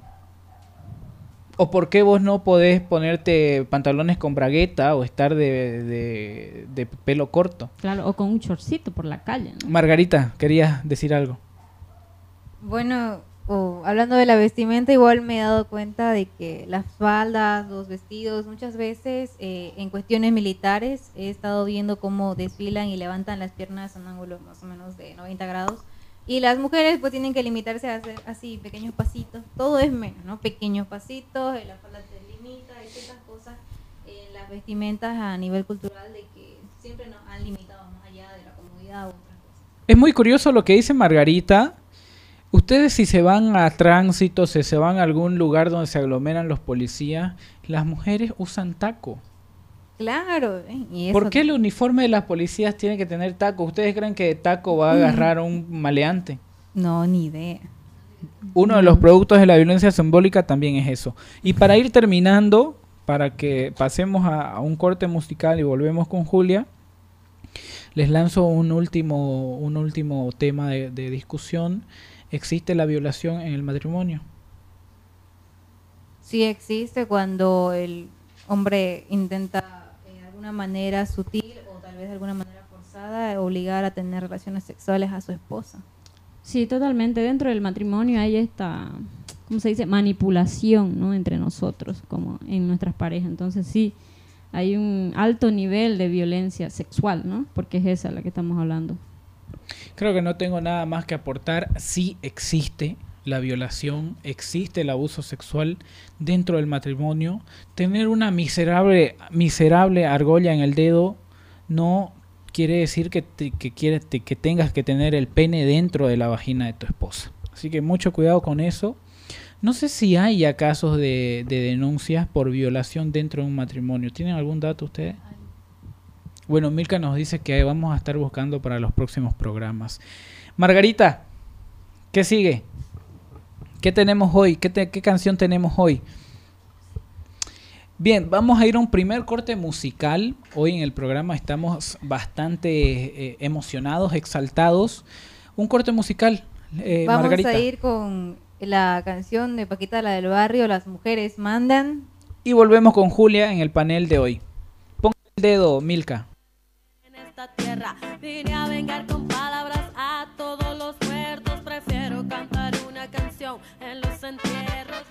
¿O por qué vos no podés ponerte pantalones con bragueta o estar de, de, de pelo corto? Claro, o con un chorcito por la calle, ¿no? Margarita, querías decir algo. Bueno, o hablando de la vestimenta, igual me he dado cuenta de que las faldas, los vestidos, muchas veces eh, en cuestiones militares he estado viendo cómo desfilan y levantan las piernas a un ángulo más o menos de noventa grados. Y las mujeres pues tienen que limitarse a hacer así pequeños pasitos. Todo es menos, ¿no? Pequeños pasitos, eh, la falda te limita, hay ciertas cosas en las vestimentas a nivel cultural de que siempre nos han limitado más allá de la comodidad u otras cosas. Es muy curioso lo que dice Margarita. Ustedes si se van a tránsito, si se van a algún lugar donde se aglomeran los policías, las mujeres usan taco. Claro. ¿eh? Y eso ¿Por qué el uniforme de las policías tiene que tener taco? ¿Ustedes creen que de taco va a agarrar a un maleante? No, ni idea. Uno de los productos de la violencia simbólica también es eso. Y para ir terminando, para que pasemos a, a un corte musical y volvemos con Julia, les lanzo un último, un último tema de, de discusión. ¿Existe la violación en el matrimonio? Sí existe cuando el hombre intenta eh, de alguna manera sutil o tal vez de alguna manera forzada obligar a tener relaciones sexuales a su esposa. Sí, totalmente. Dentro del matrimonio hay esta, ¿cómo se dice? Manipulación, ¿no? Entre nosotros, como en nuestras parejas. Entonces sí, hay un alto nivel de violencia sexual, ¿no? Porque es esa la que estamos hablando. Creo que no tengo nada más que aportar. Sí existe la violación, existe el abuso sexual dentro del matrimonio. Tener una miserable, miserable argolla en el dedo no quiere decir que, te, que, quiere, te, que tengas que tener el pene dentro de la vagina de tu esposa. Así que mucho cuidado con eso. No sé si hay ya casos de, de denuncias por violación dentro de un matrimonio. ¿Tienen algún dato ustedes? Bueno, Milka nos dice que vamos a estar buscando para los próximos programas. Margarita, ¿qué sigue? ¿Qué tenemos hoy? ¿Qué, te, qué canción tenemos hoy? Bien, vamos a ir a un primer corte musical. Hoy en el programa estamos bastante eh, emocionados, exaltados. Un corte musical, eh, Vamos Margarita. a ir con la canción de Paquita, la del barrio, Las mujeres mandan. Y volvemos con Julia en el panel de hoy. Ponga el dedo, Milka. Esta tierra vine a vengar con palabras a todos los muertos. Prefiero cantar una canción en los entierros.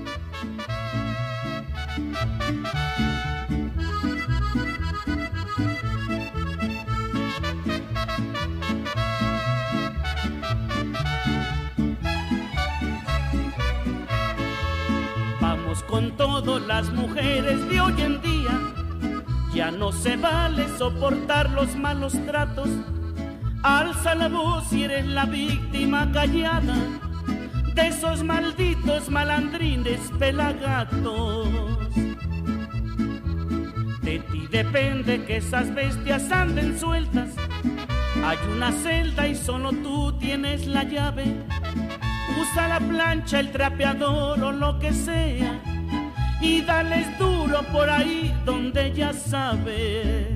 Vamos con todas las mujeres de hoy en día. Ya no se vale soportar los malos tratos. Alza la voz si eres la víctima callada de esos malditos malandrines pelagatos. De ti depende que esas bestias anden sueltas. Hay una celda y solo tú tienes la llave. Usa alza la plancha, el trapeador o lo que sea, y dales duro por ahí donde ya sabes.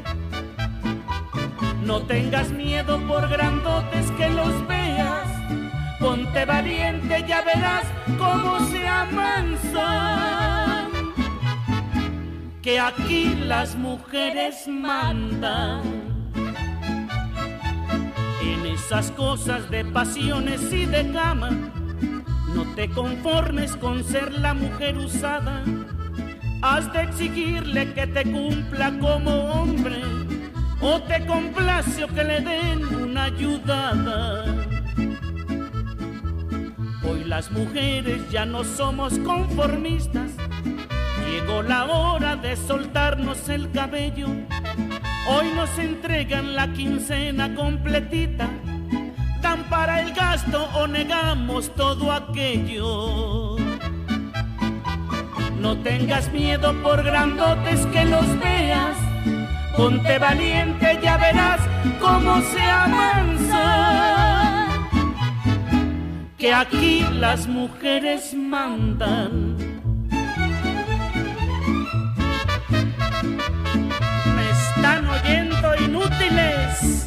No tengas miedo por grandotes que los veas, ponte valiente, ya verás cómo se amansan, que aquí las mujeres mandan. En esas cosas de pasiones y de cama, no te conformes con ser la mujer usada, has de exigirle que te cumpla como hombre, o te complace o que le den una ayudada. Hoy las mujeres ya no somos conformistas, llegó la hora de soltarnos el cabello. Hoy nos entregan la quincena completita, dan para el gasto o negamos todo aquello. No tengas miedo por grandotes que los veas, ponte valiente, ya verás cómo se amansan, que aquí las mujeres mandan. ¿Me están oyendo, inútiles?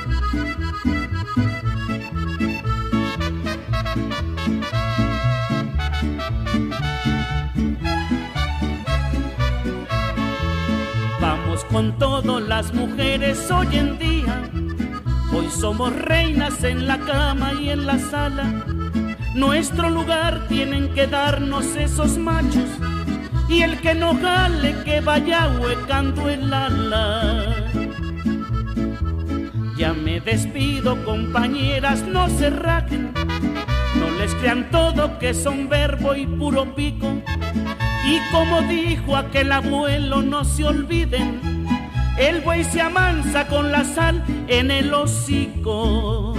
Vamos con todo las mujeres hoy en día, hoy somos reinas en la cama y en la sala. Nuestro lugar tienen que darnos esos machos, y el que no jale que vaya huecando el ala. Ya me despido, compañeras, no se rajen, no les crean todo que son verbo y puro pico. Y como dijo aquel abuelo, no se olviden, el buey se amansa con la sal en el hocico.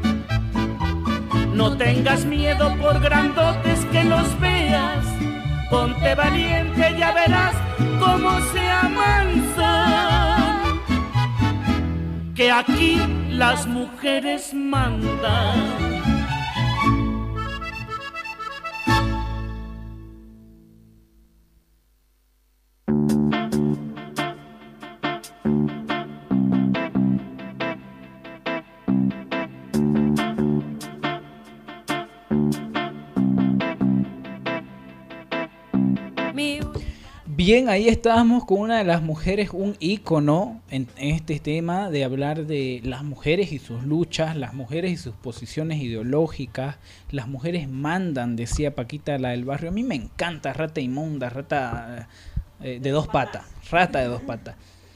No tengas miedo por grandotes que los veas, ponte valiente, ya verás cómo se amansan, que aquí las mujeres mandan. Bien, ahí estábamos con una de las mujeres, un ícono en, en este tema de hablar de las mujeres y sus luchas, las mujeres y sus posiciones ideológicas. Las mujeres mandan, decía Paquita, la del barrio. A mí me encanta, rata inmunda, rata eh, de dos patas, rata de dos patas.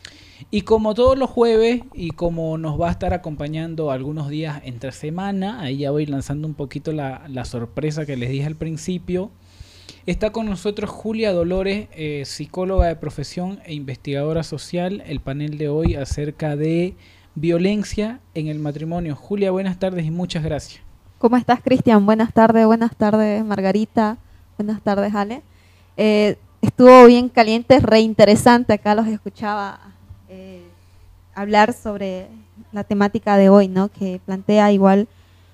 Y como todos los jueves, y como nos va a estar acompañando algunos días entre semana, ahí ya voy lanzando un poquito la, la sorpresa que les dije al principio. Está con nosotros Julia Dolores, eh, psicóloga de profesión e investigadora social. El panel de hoy acerca de violencia en el matrimonio. Julia, buenas tardes y muchas gracias. ¿Cómo estás, Cristian? Buenas tardes, buenas tardes, Margarita. Buenas tardes, Ale. Eh, estuvo bien caliente, re interesante. Acá los escuchaba eh, hablar sobre la temática de hoy, ¿no? Que plantea igual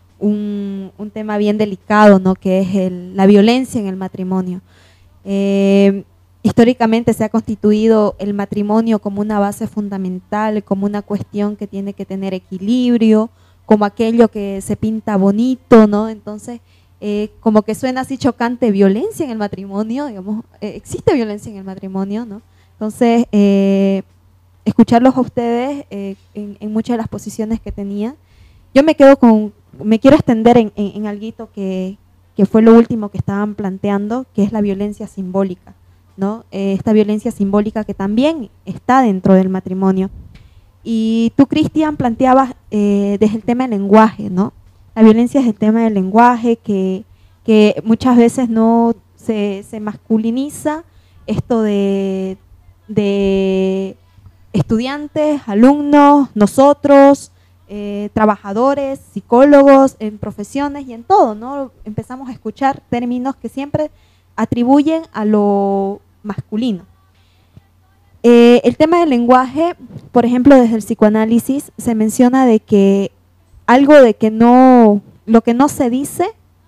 Un, un tema bien delicado, ¿no? Que es el, la violencia en el matrimonio. Eh, históricamente se ha constituido el matrimonio como una base fundamental, como una cuestión que tiene que tener equilibrio, como aquello que se pinta bonito, ¿no? Entonces, eh, como que suena así chocante, violencia en el matrimonio, digamos, eh, existe violencia en el matrimonio, ¿no? Entonces, eh, escucharlos a ustedes eh, en, en muchas de las posiciones que tenía, yo me quedo con me quiero extender en, en, en algo que, que fue lo último que estaban planteando, que es la violencia simbólica, ¿no? Eh, esta violencia simbólica que también está dentro del matrimonio. Y tú, Cristian, planteabas eh, desde el tema del lenguaje, ¿no? La violencia es el tema del lenguaje que, que muchas veces no se, se masculiniza esto de, de estudiantes, alumnos, nosotros, Eh, trabajadores, psicólogos, en profesiones y en todo, ¿no? Empezamos a escuchar términos que siempre atribuyen a lo masculino. Eh, el tema del lenguaje, por ejemplo, desde el psicoanálisis se menciona de que algo de que no, lo que no se dice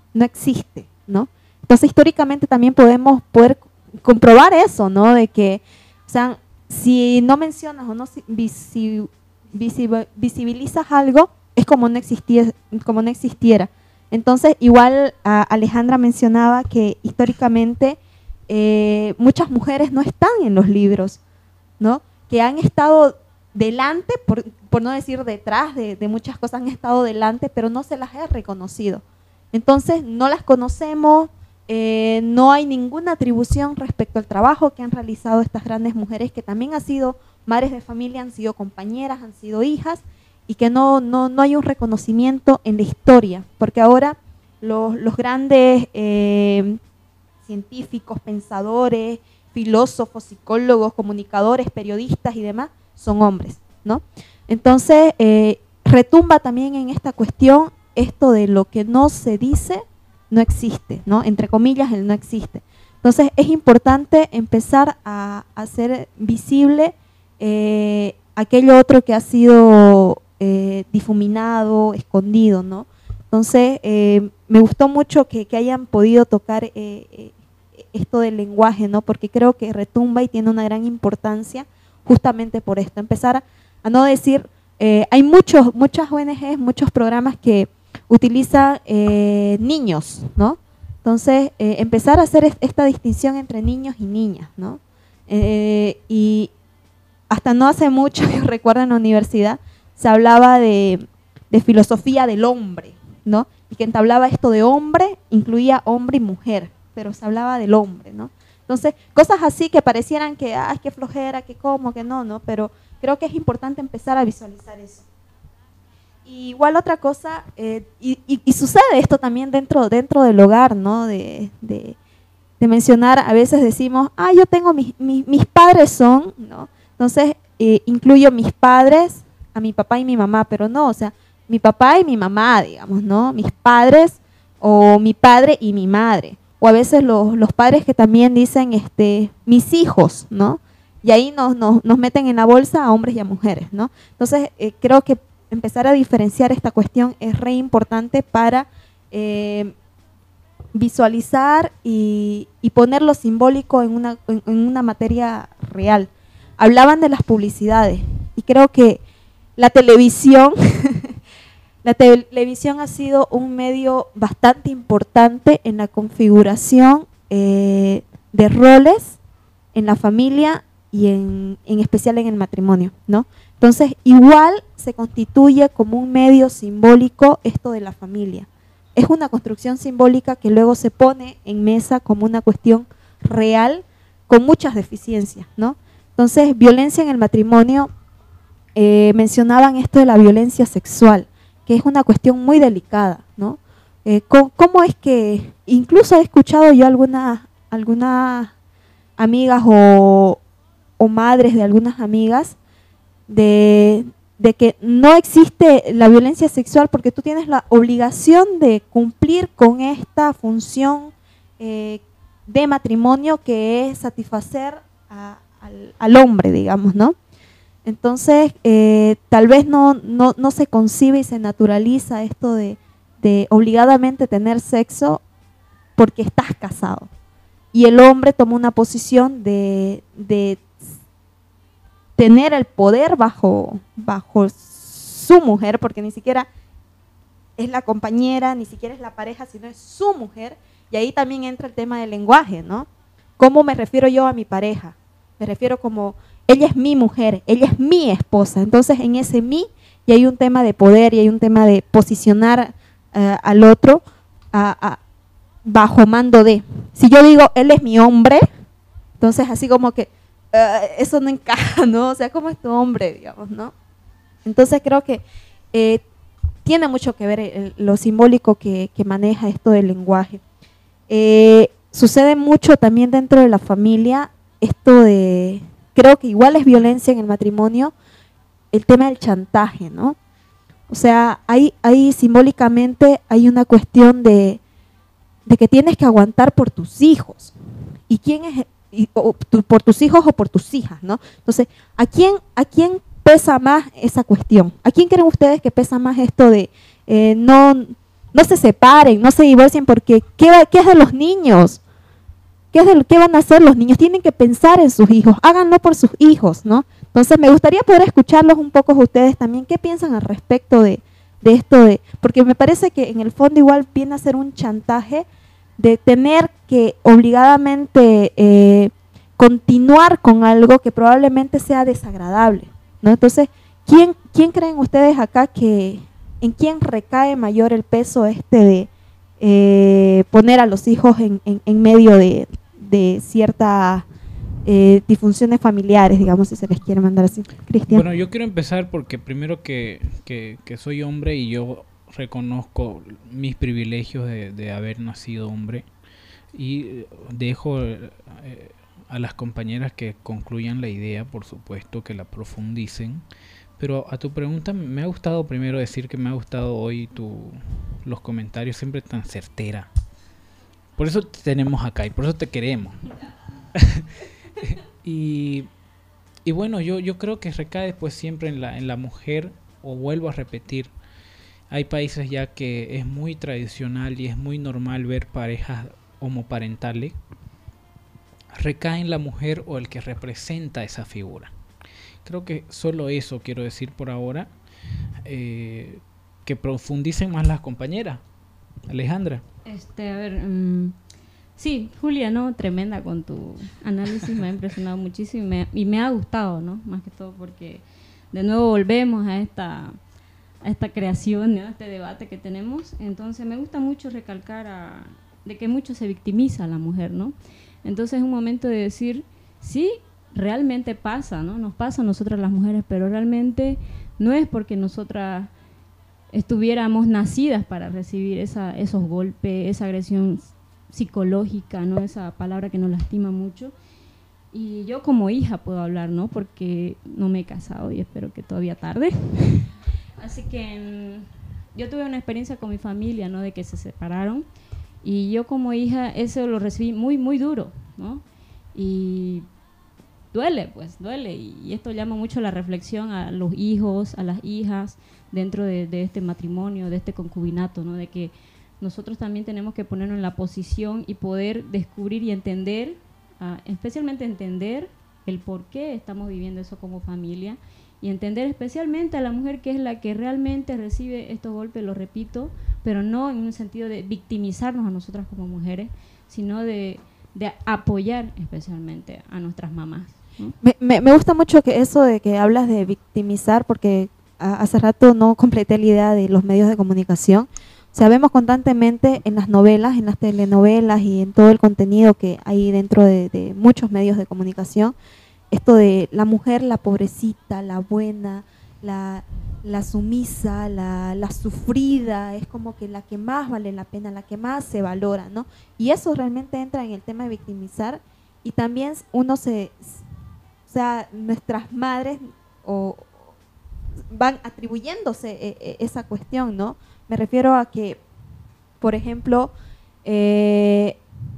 no existe, ¿no? Entonces históricamente también podemos poder comprobar eso, ¿no? De que, o sea, si no mencionas o no visi, visi, visibilizas algo, es como no existiera, como no existiera. Entonces, igual a Alejandra mencionaba que históricamente eh, muchas mujeres no están en los libros, ¿no? Que han estado delante, por, por no decir detrás de, de muchas cosas, han estado delante, pero no se las he reconocido. Entonces, no las conocemos, eh, no hay ninguna atribución respecto al trabajo que han realizado estas grandes mujeres, que también han sido madres de familia, han sido compañeras, han sido hijas, y que no, no, no hay un reconocimiento en la historia, porque ahora los, los grandes eh, científicos, pensadores, filósofos, psicólogos, comunicadores, periodistas y demás son hombres, ¿no? Entonces, eh, retumba también en esta cuestión esto de lo que no se dice, no existe, ¿no? Entre comillas, el no existe. Entonces, es importante empezar a hacer visible eh, aquello otro que ha sido eh, difuminado, escondido, ¿no? Entonces, eh, me gustó mucho que, que hayan podido tocar eh, eh, esto del lenguaje, ¿no? Porque creo que retumba y tiene una gran importancia justamente por esto. Empezar a, a no decir, eh, hay muchos, muchas O N Ges, muchos programas que utilizan eh, niños, ¿no? Entonces, eh, empezar a hacer esta distinción entre niños y niñas, ¿no? Eh, y hasta no hace mucho, yo recuerdo en la universidad, se hablaba de, de filosofía del hombre, ¿no? Y que entablaba esto de hombre, incluía hombre y mujer, pero se hablaba del hombre, ¿no? Entonces, cosas así que parecieran que, ah, qué flojera, que cómo, que no, ¿no? Pero creo que es importante empezar a visualizar eso. Y igual otra cosa, eh, y, y, y sucede esto también dentro, dentro del hogar, ¿no? De, de, de mencionar, a veces decimos, ah, yo tengo, mis, mis, mis padres son, ¿no? Entonces, eh, incluyo mis padres, a mi papá y mi mamá, pero no, o sea, mi papá y mi mamá, digamos, ¿no? Mis padres o mi padre y mi madre. O a veces los, los padres que también dicen, este, mis hijos, ¿no? Y ahí nos, nos, nos meten en la bolsa a hombres y a mujeres, ¿no? Entonces, eh, creo que empezar a diferenciar esta cuestión es re importante para eh, visualizar y, y poner lo simbólico en una, en, en una materia real. Hablaban de las publicidades y creo que la televisión, la televisión ha sido un medio bastante importante en la configuración eh, de roles en la familia y en, en especial en el matrimonio, ¿no? Entonces, igual se constituye como un medio simbólico esto de la familia. Es una construcción simbólica que luego se pone en mesa como una cuestión real con muchas deficiencias, ¿no? Entonces, violencia en el matrimonio, eh, mencionaban esto de la violencia sexual, que es una cuestión muy delicada, ¿no? Eh, ¿Cómo es que, incluso he escuchado yo algunas algunas amigas o, o madres de algunas amigas, De, de que no existe la violencia sexual porque tú tienes la obligación de cumplir con esta función eh, de matrimonio que es satisfacer a, al, al hombre, digamos, ¿no? Entonces, eh, tal vez no, no, no se concibe y se naturaliza esto de, de obligadamente tener sexo porque estás casado. Y el hombre toma una posición de, de tener el poder bajo, bajo su mujer, porque ni siquiera es la compañera, ni siquiera es la pareja, sino es su mujer, y ahí también entra el tema del lenguaje, ¿no? ¿Cómo me refiero yo a mi pareja? Me refiero como, ella es mi mujer, ella es mi esposa, entonces en ese mí, y hay un tema de poder, y hay un tema de posicionar uh, al otro a, a, bajo mando de. Si yo digo, él es mi hombre, entonces así como que, Uh, eso no encaja, ¿no? O sea, ¿cómo es tu hombre, digamos, no? Entonces creo que eh, tiene mucho que ver el, lo simbólico que, que maneja esto del lenguaje. Eh, sucede mucho también dentro de la familia esto de, creo que igual es violencia en el matrimonio, el tema del chantaje, ¿no? O sea, ahí, ahí simbólicamente hay una cuestión de, de que tienes que aguantar por tus hijos. ¿Y quién es? Y, o, tu, por tus hijos o por tus hijas, ¿no? Entonces, ¿a quién, ¿a quién pesa más esa cuestión? ¿A quién creen ustedes que pesa más esto de eh, no, no se separen, no se divorcien, porque ¿qué, va, qué es de los niños? ¿Qué, es de, ¿Qué van a hacer los niños? Tienen que pensar en sus hijos, háganlo por sus hijos, ¿no? Entonces me gustaría poder escucharlos un poco a ustedes también, ¿qué piensan al respecto de, de esto? De, porque me parece que en el fondo igual viene a ser un chantaje de tener que obligadamente eh, continuar con algo que probablemente sea desagradable, ¿no? Entonces, ¿quién, quién creen ustedes acá que en quién recae mayor el peso este de eh, poner a los hijos en, en, en medio de, de ciertas eh, disfunciones familiares, digamos, si se les quiere mandar así? Cristian. Bueno, yo quiero empezar porque primero que, que, que soy hombre y yo reconozco mis privilegios de, de haber nacido hombre, y dejo eh, a las compañeras que concluyan la idea, por supuesto, que la profundicen. Pero a tu pregunta, me ha gustado primero decir que me ha gustado hoy tu, los comentarios siempre tan certera. Por eso te tenemos acá y por eso te queremos. y, y bueno, yo, yo creo que recae pues siempre en la, en la mujer, o vuelvo a repetir, hay países ya que es muy tradicional y es muy normal ver parejas homoparentales. Recae en la mujer o el que representa esa figura. Creo que solo eso quiero decir por ahora. Eh, que profundicen más las compañeras. Alejandra. Este, a ver, um, sí, Julia, ¿no? Tremenda con tu análisis, me ha impresionado muchísimo y me, y me ha gustado, ¿no? Más que todo porque de nuevo volvemos a esta, a esta creación, ¿no? A este debate que tenemos. Entonces me gusta mucho recalcar a, de que mucho se victimiza a la mujer, ¿no? Entonces es un momento de decir, sí, realmente pasa, ¿no? Nos pasa a nosotras las mujeres, pero realmente no es porque nosotras estuviéramos nacidas para recibir esa, esos golpes, esa agresión psicológica, ¿no? Esa palabra que nos lastima mucho. Y yo como hija puedo hablar, ¿no? Porque no me he casado y espero que todavía tarde. Así que mmm, yo tuve una experiencia con mi familia, ¿no? De que se separaron. Y yo como hija eso lo recibí muy, muy duro, ¿no? Y duele, pues, duele. Y esto llama mucho la reflexión a los hijos, a las hijas, dentro de, de este matrimonio, de este concubinato, ¿no? De que nosotros también tenemos que ponernos en la posición y poder descubrir y entender, uh, especialmente entender el por qué estamos viviendo eso como familia, y entender especialmente a la mujer, que es la que realmente recibe estos golpes, lo repito, pero no en un sentido de victimizarnos a nosotras como mujeres, sino de, de apoyar especialmente a nuestras mamás, ¿no? Me, me, me gusta mucho que eso de que hablas de victimizar, porque a, hace rato no completé la idea de los medios de comunicación. O sea, vemos constantemente en las novelas, en las telenovelas y en todo el contenido que hay dentro de, de muchos medios de comunicación, esto de la mujer, la pobrecita, la buena, la, la sumisa, la, la sufrida, es como que la que más vale la pena, la que más se valora, ¿no? Y eso realmente entra en el tema de victimizar, y también uno se, o sea, nuestras madres o, van atribuyéndose eh, eh, esa cuestión, ¿no? Me refiero a que, por ejemplo, eh,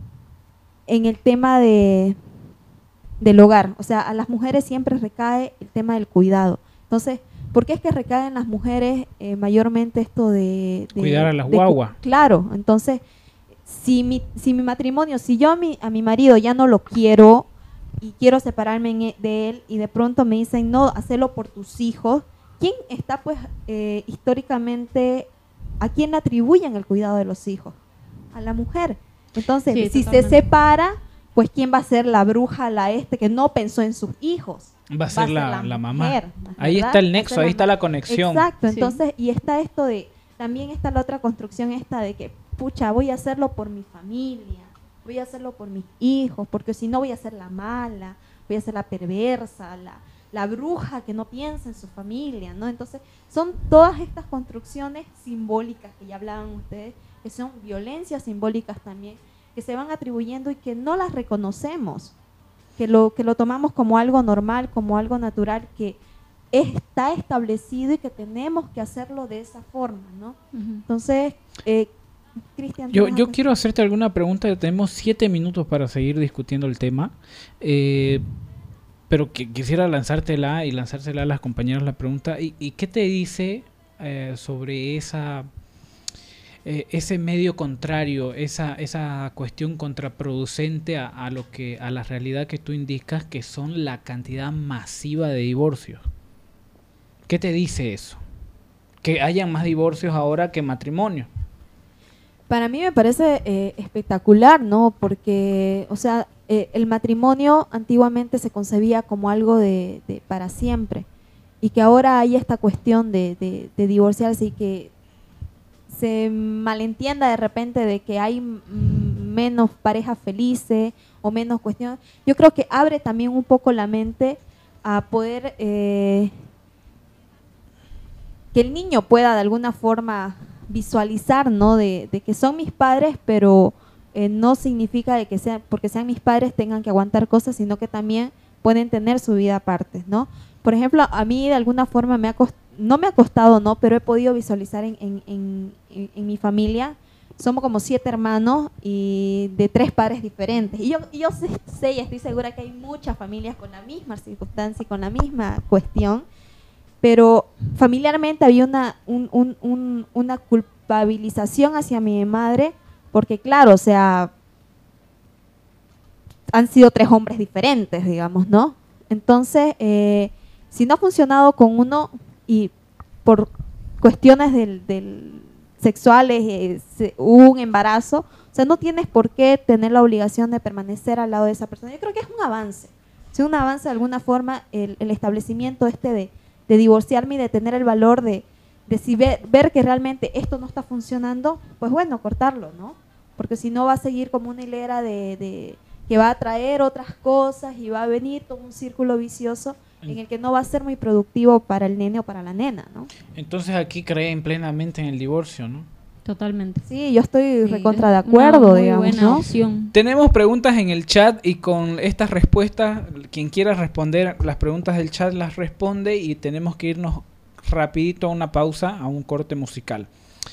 en el tema de del hogar, o sea, a las mujeres siempre recae el tema del cuidado. Entonces, ¿por qué es que recae en las mujeres eh, mayormente esto de, de cuidar a las de, guaguas? Claro, entonces, si mi, si mi matrimonio, si yo a mi, a mi marido ya no lo quiero y quiero separarme en, de él, y de pronto me dicen, no, hacelo por tus hijos, ¿quién está pues eh, históricamente, a quién le atribuyen el cuidado de los hijos? A la mujer. Entonces, Sí, si totalmente. se separa, pues ¿quién va a ser la bruja, la este, que no pensó en sus hijos? Va a ser la, la mamá. mujer, Ahí ¿verdad? está el Va a nexo, ser ahí la está ma- la conexión. Exacto, Sí. entonces, y está esto de, también está la otra construcción esta de que, pucha, voy a hacerlo por mi familia, voy a hacerlo por mis hijos, porque si no voy a ser la mala, voy a ser la perversa, la, la bruja que no piensa en su familia, ¿no? Entonces, son todas estas construcciones simbólicas que ya hablaban ustedes, que son violencias simbólicas también, que se van atribuyendo y que no las reconocemos, que lo, que lo tomamos como algo normal, como algo natural, que está establecido y que tenemos que hacerlo de esa forma, ¿no? Ujú. Entonces, eh, Cristian, Yo, ¿tú vas yo a- quiero hacerte alguna pregunta. Tenemos siete minutos para seguir discutiendo el tema. Eh, pero que, quisiera lanzártela y lanzársela a las compañeras la pregunta. ¿Y, y qué te dice eh, sobre esa eh, ese medio contrario, esa, esa cuestión contraproducente a, a lo que a la realidad que tú indicas, que son la cantidad masiva de divorcios. ¿Qué te dice eso? Que hayan más divorcios ahora que matrimonios. Para mí me parece eh, espectacular, ¿no? Porque, o sea, eh, el matrimonio antiguamente se concebía como algo de, de para siempre, y que ahora hay esta cuestión de, de, de divorciarse y que se malentienda de repente de que hay m- menos parejas felices o menos cuestiones. Yo creo que abre también un poco la mente a poder eh, que el niño pueda de alguna forma visualizar, ¿no? De, de que son mis padres, pero eh, no significa de que sean, porque sean mis padres tengan que aguantar cosas, sino que también pueden tener su vida aparte, ¿no? Por ejemplo, a mí de alguna forma me ha cost- no me ha costado, ¿no? Pero he podido visualizar en, en, en, en, en mi familia. Somos como siete hermanos y de tres padres diferentes. Y yo, yo sé, sé y estoy segura que hay muchas familias con la misma circunstancia y con la misma cuestión, pero familiarmente había una, un, un, un, una culpabilización hacia mi madre, porque claro, o sea, han sido tres hombres diferentes, digamos, ¿no? Entonces, eh, si no ha funcionado con uno y por cuestiones del, del sexuales eh, se, hubo un embarazo, o sea, no tienes por qué tener la obligación de permanecer al lado de esa persona. Yo creo que es un avance, es un avance de alguna forma el, el establecimiento este de de divorciarme y de tener el valor de, de si ver, ver que realmente esto no está funcionando, pues bueno, cortarlo, ¿no? Porque si no va a seguir como una hilera de, de que va a traer otras cosas y va a venir todo un círculo vicioso en el que no va a ser muy productivo para el nene o para la nena, ¿no? Entonces aquí creen plenamente en el divorcio, ¿no? Totalmente. Sí, yo estoy Sí, recontra de es una acuerdo, muy digamos, buena ¿no? opción. Tenemos preguntas en el chat y con estas respuestas, quien quiera responder las preguntas del chat las responde y tenemos que irnos rapidito a una pausa, a un corte musical.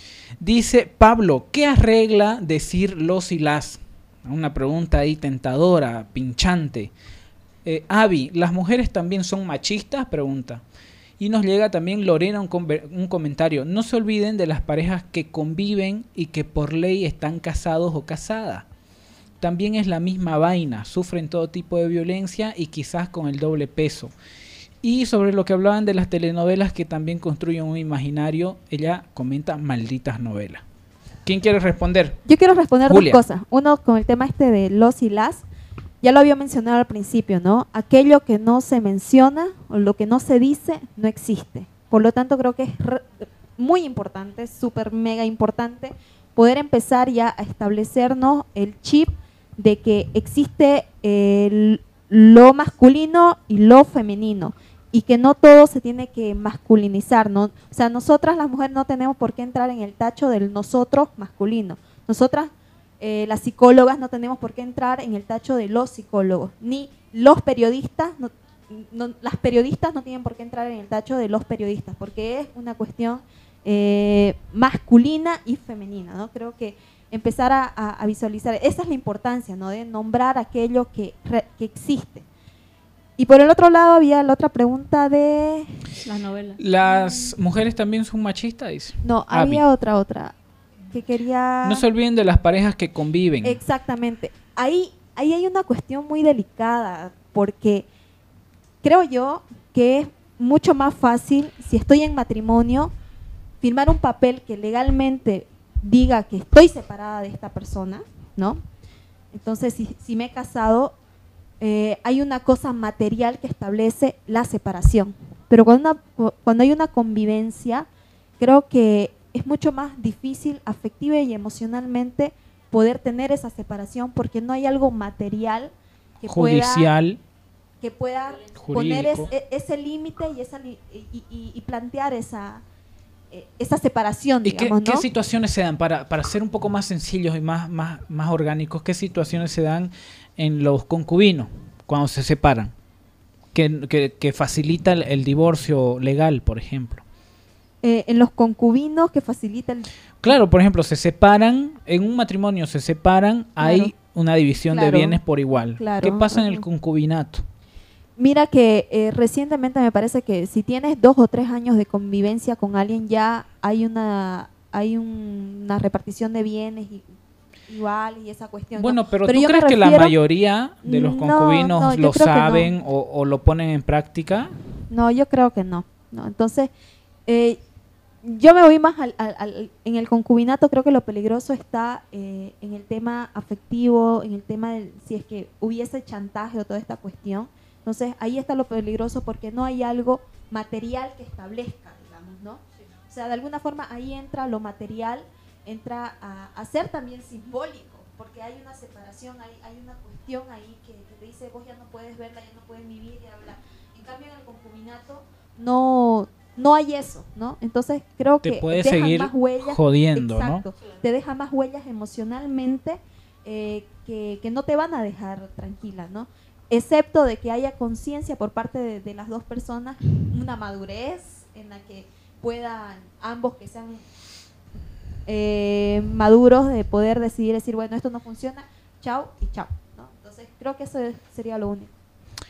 Dice Pablo, ¿qué arregla decir los y las? Una pregunta ahí tentadora, pinchante. Eh, Avi, ¿las mujeres también son machistas? Pregunta. Y nos llega también Lorena un, un comentario. No se olviden de las parejas que conviven y que por ley están casados o casadas. También es la misma vaina. Sufren todo tipo de violencia y quizás con el doble peso. Y sobre lo que hablaban de las telenovelas que también construyen un imaginario, ella comenta malditas novelas. ¿Quién quiere responder? Yo quiero responder Julia. dos cosas. Uno con el tema este de los y las. Ya lo había mencionado al principio, ¿no? Aquello que no se menciona o lo que no se dice no existe. Por lo tanto, creo que es re- muy importante, súper mega importante, poder empezar ya a establecernos el chip de que existe el, lo masculino y lo femenino y que no todo se tiene que masculinizar, ¿no? O sea, nosotras las mujeres no tenemos por qué entrar en el tacho del nosotros masculino. Nosotras Eh, las psicólogas no tenemos por qué entrar en el tacho de los psicólogos, ni los periodistas, no, no, las periodistas no tienen por qué entrar en el tacho de los periodistas, porque es una cuestión eh, masculina y femenina, ¿no? Creo que empezar a, a, a visualizar, esa es la importancia, ¿no? De nombrar aquello que, re, que existe. Y por el otro lado había la otra pregunta de... Las novelas. ¿Las mujeres también son machistas? Dice. No, Avi. había otra, otra. Que quería... No se olviden de las parejas que conviven. Exactamente. Ahí, ahí hay una cuestión muy delicada, porque creo yo que es mucho más fácil, si estoy en matrimonio, firmar un papel que legalmente diga que estoy separada de esta persona, ¿no? Entonces, si, si me he casado, eh, hay una cosa material que establece la separación. Pero cuando, una, cuando hay una convivencia, creo que es mucho más difícil afectiva y emocionalmente poder tener esa separación porque no hay algo material que judicial pueda, que pueda poner es, ese límite y, esa, y, y, y plantear esa, esa separación, ¿Y digamos, qué, ¿no? qué situaciones se dan? Para, para ser un poco más sencillos y más, más, más orgánicos, ¿qué situaciones se dan en los concubinos cuando se separan? Que, que, que facilita el, el divorcio legal, por ejemplo. Eh, en los concubinos que facilita el... Claro, por ejemplo, se separan, en un matrimonio se separan, Claro. hay una división Claro. de bienes por igual. Claro. ¿Qué pasa en el Ujú. concubinato? Mira que eh, recientemente me parece que si tienes dos o tres años de convivencia con alguien ya hay una hay un- una repartición de bienes y, igual y esa cuestión. Bueno, ¿no? pero, Pero ¿tú yo me crees que la refiero- mayoría de los No, concubinos no, yo lo creo que no. saben o, o lo ponen en práctica? No, yo creo que no. no. Entonces, eh, yo me voy más al, al- al- en el concubinato. Creo que lo peligroso está eh, en el tema afectivo, en el tema de si es que hubiese chantaje o toda esta cuestión. Entonces, ahí está lo peligroso porque no hay algo material que establezca, digamos, ¿no? O sea, de alguna forma ahí entra lo material, entra a, a ser también simbólico, porque hay una separación, hay, hay una cuestión ahí que, que te dice, vos ya no puedes verla, ya no puedes vivir y hablar. En cambio, en el concubinato no, no hay eso, ¿no? Entonces, creo Te que puede deja seguir más huellas, jodiendo, ¿no? exacto, te deja más huellas emocionalmente eh, que, que no te van a dejar tranquila, ¿no? Excepto de que haya conciencia por parte de, de las dos personas, una madurez en la que puedan ambos que sean eh, maduros de poder decidir, decir, bueno, esto no funciona, chao y chao, ¿no? Entonces creo que eso es- sería lo único.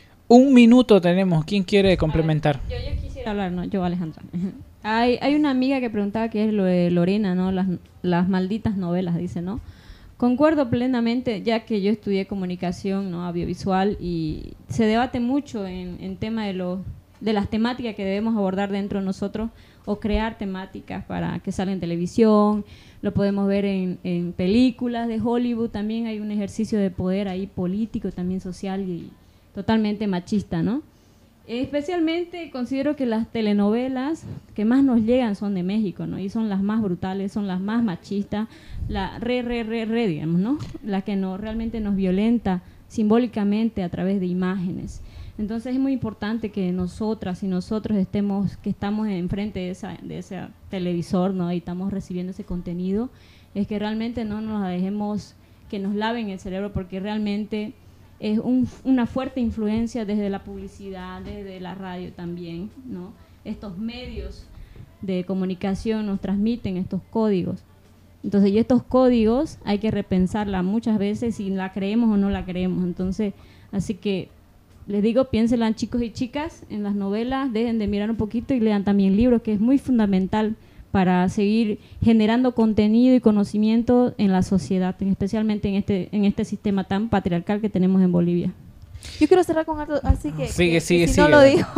Un minuto tenemos. ¿Quién quiere complementar? Yo, yo quisiera hablar, ¿no? Yo, Alejandra. Hay, hay una amiga que preguntaba qué es lo de Lorena, ¿no? Las, las malditas novelas, dice, ¿no? Concuerdo plenamente, ya que yo estudié comunicación, ¿no? Audiovisual, y se debate mucho en, en tema de, los, de las temáticas que debemos abordar dentro de nosotros o crear temáticas para que salgan en televisión. Lo podemos ver en, en películas de Hollywood. También hay un ejercicio de poder ahí político, también social y totalmente machista, ¿no? Especialmente considero que las telenovelas que más nos llegan son de México, ¿no? Y son las más brutales, son las más machistas, la re, re, re, re, digamos, ¿no? La que no, realmente nos violenta simbólicamente a través de imágenes. Entonces es muy importante que nosotras y nosotros estemos, que estamos enfrente de esa, de ese televisor, ¿no? Y estamos recibiendo ese contenido, es que realmente no nos dejemos que nos laven el cerebro, porque realmente es un, una fuerte influencia desde la publicidad, desde la radio también, ¿no? Estos medios de comunicación nos transmiten estos códigos. Entonces, y estos códigos hay que repensarla muchas veces si la creemos o no la creemos. Entonces, así que les digo, piénsenla, chicos y chicas, en las novelas, dejen de mirar un poquito y lean también libros, que es muy fundamental para seguir generando contenido y conocimiento en la sociedad, especialmente en este en este sistema tan patriarcal que tenemos en Bolivia. Yo quiero cerrar con algo, así que, Sigue, que- sigue, que si sigue. no lo digo,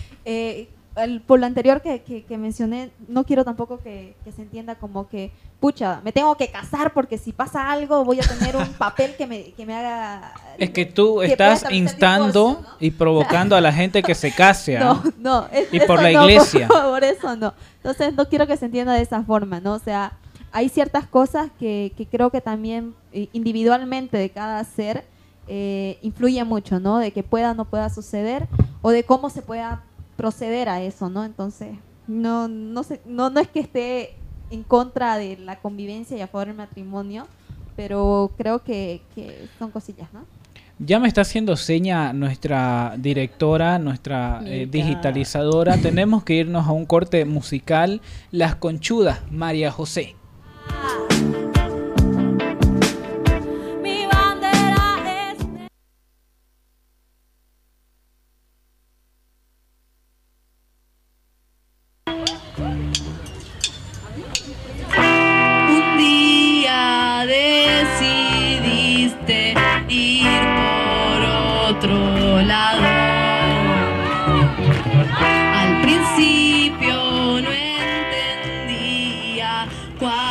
eh, el- por lo anterior que, que, que mencioné, no quiero tampoco que, que se entienda como que, pucha, me tengo que casar porque si pasa algo voy a tener un papel que me, que me haga... Es que tú que estás pueda instando divorcio, ¿no? y provocando a la gente que se case. ¿ah? No, no. es- Y por eso la no, iglesia. Por, por eso no. Entonces no quiero que se entienda de esa forma, ¿no? O sea, hay ciertas cosas que, que creo que también eh, individualmente de cada ser eh, influye mucho, ¿no? De que pueda o no pueda suceder o de cómo se pueda proceder a eso, ¿no? Entonces, no, no, sé, no, no es que esté en contra de la convivencia y a favor del matrimonio, pero creo que, que son cosillas, ¿no? Ya me está haciendo seña nuestra directora, nuestra eh, Mica. digitalizadora. Tenemos que irnos a un corte musical. Las Conchudas, María José. Mi bandera es... Un día decidiste ir por otro lado. Al principio no entendía cuál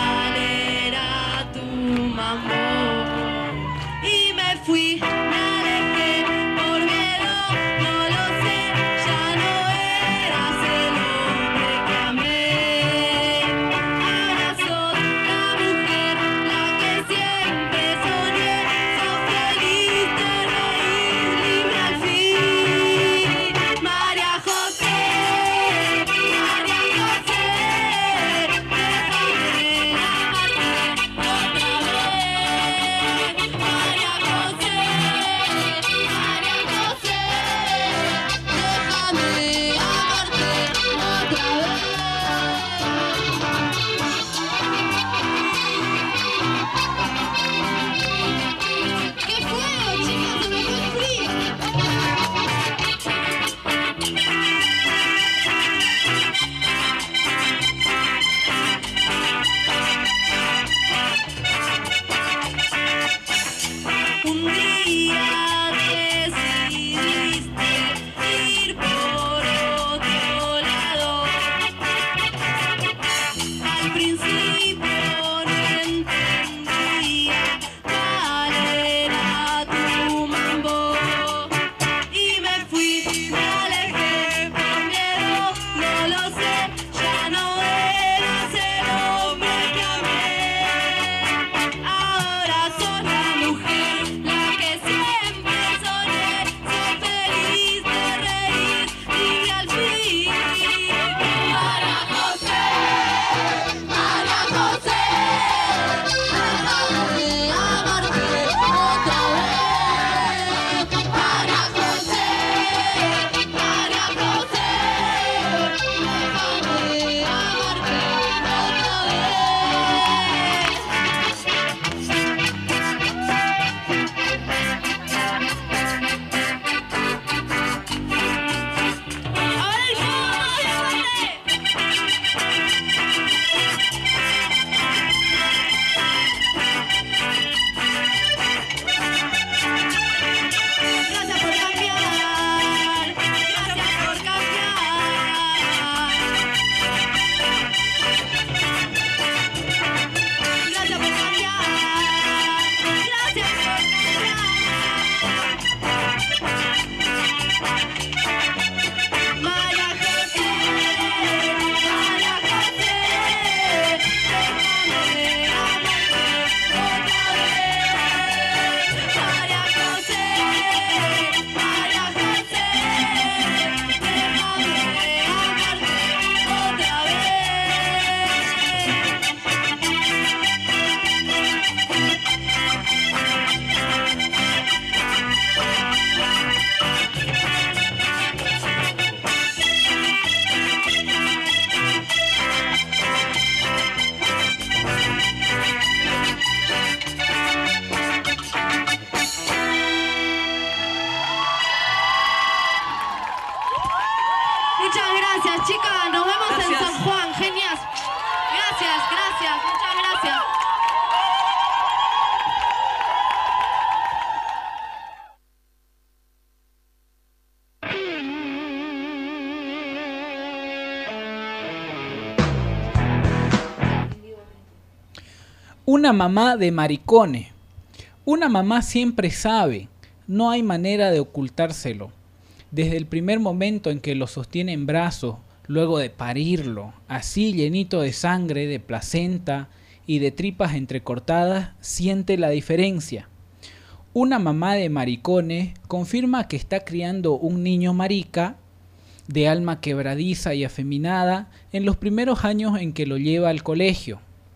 Una mamá de maricones. Una mamá siempre sabe, no hay manera de ocultárselo. Desde el primer momento en que lo sostiene en brazos, luego de parirlo, así llenito de sangre, de placenta y de tripas entrecortadas, siente la diferencia. Una mamá de maricones confirma que está criando un niño marica de alma quebradiza y afeminada en los primeros años en que lo lleva al colegio.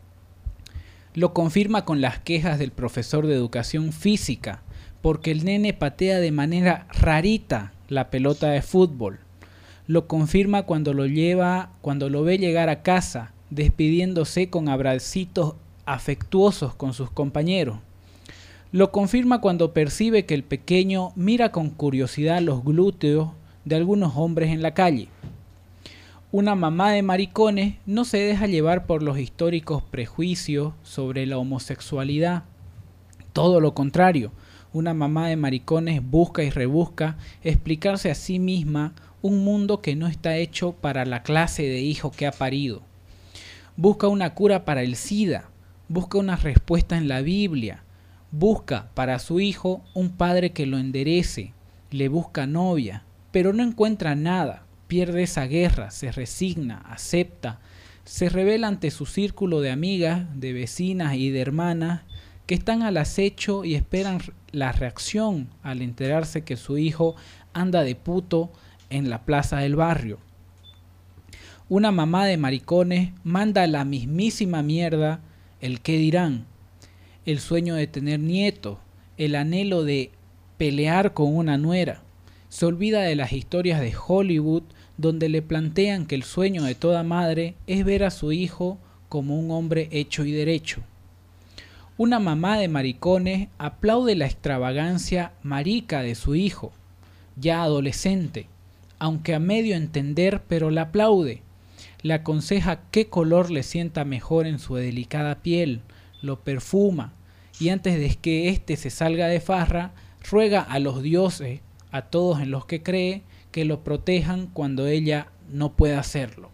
Lo confirma con las quejas del profesor de educación física, porque el nene patea de manera rarita la pelota de fútbol. Lo confirma cuando lo lleva, cuando lo ve llegar a casa, despidiéndose con abracitos afectuosos con sus compañeros. Lo confirma cuando percibe que el pequeño mira con curiosidad los glúteos de algunos hombres en la calle. Una mamá de maricones no se deja llevar por los históricos prejuicios sobre la homosexualidad. Todo lo contrario, una mamá de maricones busca y rebusca explicarse a sí misma un mundo que no está hecho para la clase de hijo que ha parido. Busca una cura para el SIDA, busca una respuesta en la Biblia, busca para su hijo un padre que lo enderece, le busca novia, pero no encuentra nada. Pierde esa guerra, se resigna, acepta, se revela ante su círculo de amigas, de vecinas y de hermanas que están al acecho y esperan la reacción al enterarse que su hijo anda de puto en la plaza del barrio. Una mamá de maricones manda a la mismísima mierda el qué dirán, el sueño de tener nietos, el anhelo de pelear con una nuera. Se olvida de las historias de Hollywood donde le plantean que el sueño de toda madre es ver a su hijo como un hombre hecho y derecho. Una mamá de maricones aplaude la extravagancia marica de su hijo, ya adolescente, aunque a medio entender, pero la aplaude. Le aconseja qué color le sienta mejor en su delicada piel, lo perfuma, y antes de que éste se salga de farra, ruega a los dioses, a todos en los que cree, que lo protejan cuando ella no pueda hacerlo.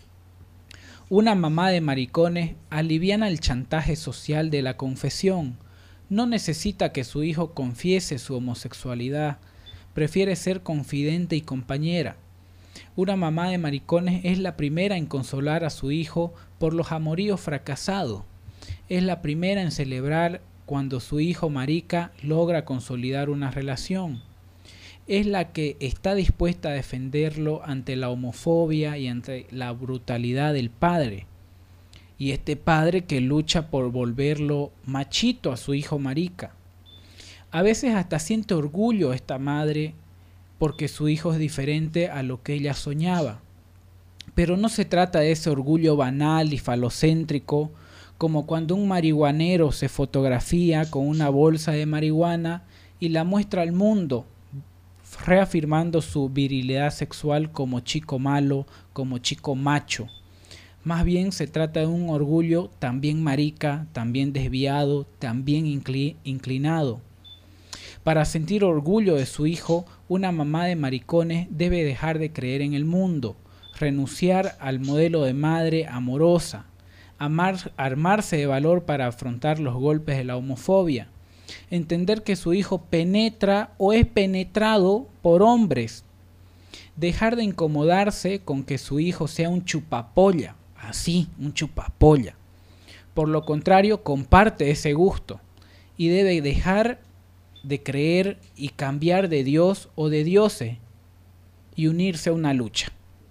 Una mamá de maricones aliviana el chantaje social de la confesión. No necesita que su hijo confiese su homosexualidad, prefiere ser confidente y compañera. Una mamá de maricones es la primera en consolar a su hijo por los amoríos fracasados. Es la primera en celebrar cuando su hijo marica logra consolidar una relación. Es la que está dispuesta a defenderlo ante la homofobia y ante la brutalidad del padre. Y este padre que lucha por volverlo machito a su hijo marica. A veces hasta siente orgullo esta madre porque su hijo es diferente a lo que ella soñaba. Pero no se trata de ese orgullo banal y falocéntrico como cuando un marihuanero se fotografía con una bolsa de marihuana y la muestra al mundo, reafirmando su virilidad sexual como chico malo, como chico macho. Más bien se trata de un orgullo también marica, también desviado, también incli- inclinado. Para sentir orgullo de su hijo, una mamá de maricones debe dejar de creer en el mundo, renunciar al modelo de madre amorosa, amar, armarse de valor para afrontar los golpes de la homofobia, entender que su hijo penetra o es penetrado por hombres, dejar de incomodarse con que su hijo sea un chupapolla, así, un chupapolla. Por lo contrario, comparte ese gusto y debe dejar de creer y cambiar de Dios o de dioses y unirse a una lucha.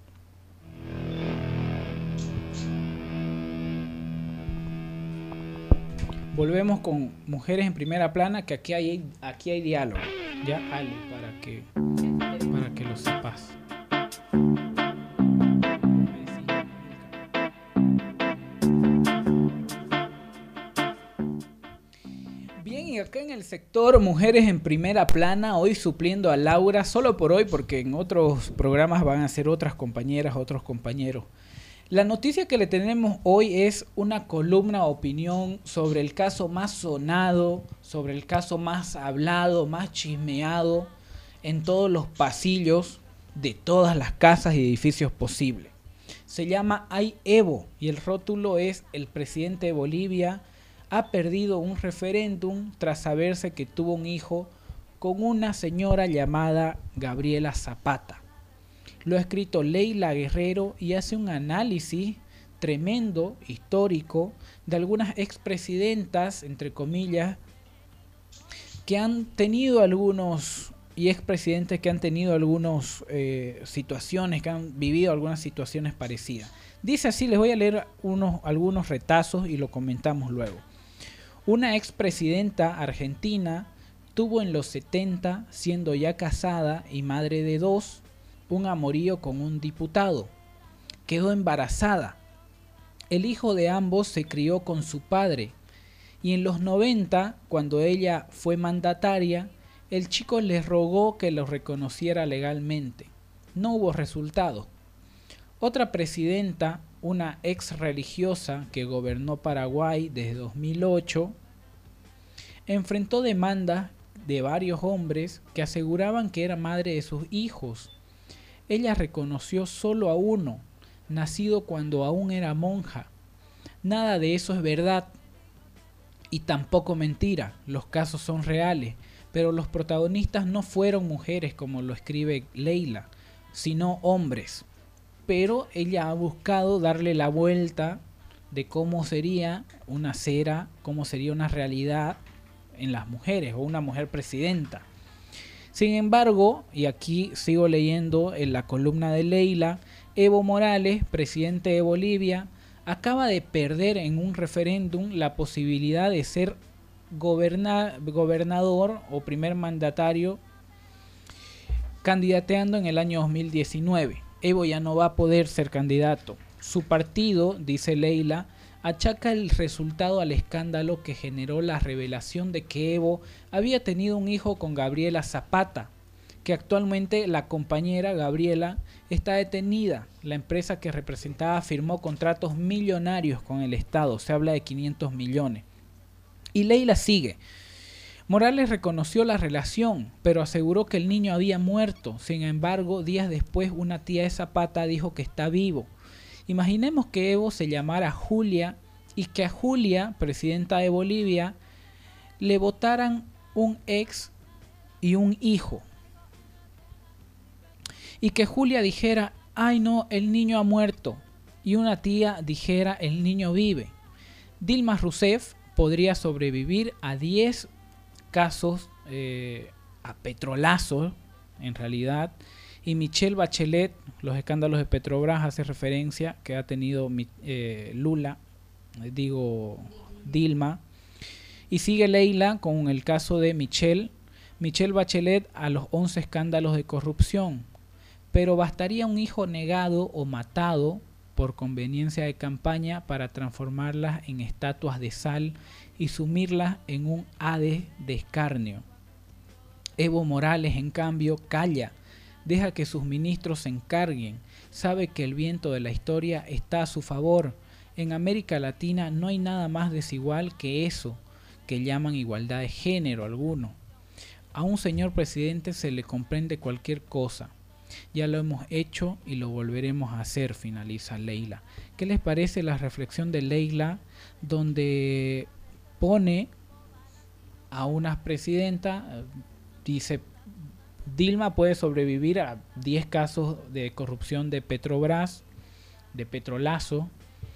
Volvemos con Mujeres en Primera Plana, que aquí hay, aquí hay diálogo. Ya, Ale, para que, para que lo sepas. Bien, y acá en el sector Mujeres en Primera Plana, hoy supliendo a Laura, solo por hoy, porque en otros programas van a ser otras compañeras, otros compañeros. La noticia que le tenemos hoy es una columna opinión sobre el caso más sonado, sobre el caso más hablado, más chismeado en todos los pasillos de todas las casas y edificios posibles. Se llama Ay Evo y el rótulo es: el presidente de Bolivia ha perdido un referéndum tras saberse que tuvo un hijo con una señora llamada Gabriela Zapata. Lo ha escrito Leila Guerrero y hace un análisis tremendo, histórico, de algunas expresidentas, entre comillas, que han tenido algunos, y expresidentes que han tenido algunas eh, situaciones, que han vivido algunas situaciones parecidas. Dice así, les voy a leer unos, algunos retazos y lo comentamos luego. Una expresidenta argentina tuvo en los setenta, siendo ya casada y madre de dos, un amorío con un diputado. Quedó embarazada. El hijo de ambos se crió con su padre. Y en los noventa, cuando ella fue mandataria, el chico les rogó que lo reconociera legalmente. No hubo resultado. Otra presidenta, una ex religiosa que gobernó Paraguay desde dos mil ocho, enfrentó demandas de varios hombres que aseguraban que era madre de sus hijos. Ella reconoció solo a uno, nacido cuando aún era monja. Nada de eso es verdad y tampoco mentira, los casos son reales, pero los protagonistas no fueron mujeres como lo escribe Leila, sino hombres. Pero ella ha buscado darle la vuelta de cómo sería una cera, cómo sería una realidad en las mujeres o una mujer presidenta. Sin embargo, y aquí sigo leyendo en la columna de Leila, Evo Morales, presidente de Bolivia, acaba de perder en un referéndum la posibilidad de ser goberna- gobernador o primer mandatario candidateando en el año dos mil diecinueve. Evo ya no va a poder ser candidato. Su partido, dice Leila, achaca el resultado al escándalo que generó la revelación de que Evo había tenido un hijo con Gabriela Zapata, que actualmente la compañera Gabriela está detenida. La empresa que representaba firmó contratos millonarios con el Estado, se habla de quinientos millones. Y Leila sigue. Morales reconoció la relación, pero aseguró que el niño había muerto. Sin embargo, días después una tía de Zapata dijo que está vivo. Imaginemos que Evo se llamara Julia y que a Julia, presidenta de Bolivia, le votaran un ex y un hijo. Y que Julia dijera, ay no, el niño ha muerto. Y una tía dijera, el niño vive. Dilma Rousseff podría sobrevivir a diez casos, eh, a petrolazos, en realidad. Y Michelle Bachelet, los escándalos de Petrobras, hace referencia que ha tenido eh, Lula, digo Dilma. Y sigue Leila con el caso de Michelle. Michelle Bachelet a los once escándalos de corrupción. Pero bastaría un hijo negado o matado por conveniencia de campaña para transformarlas en estatuas de sal y sumirlas en un Hades de escarnio. Evo Morales, en cambio, calla. Deja que sus ministros se encarguen. Sabe que el viento de la historia está a su favor. En América Latina no hay nada más desigual que eso, que llaman igualdad de género alguno. A un señor presidente se le comprende cualquier cosa. Ya lo hemos hecho y lo volveremos a hacer, finaliza Leila. ¿Qué les parece la reflexión de Leila, donde pone a una presidenta, dice, Dilma puede sobrevivir a diez casos de corrupción de Petrobras, de petrolazo,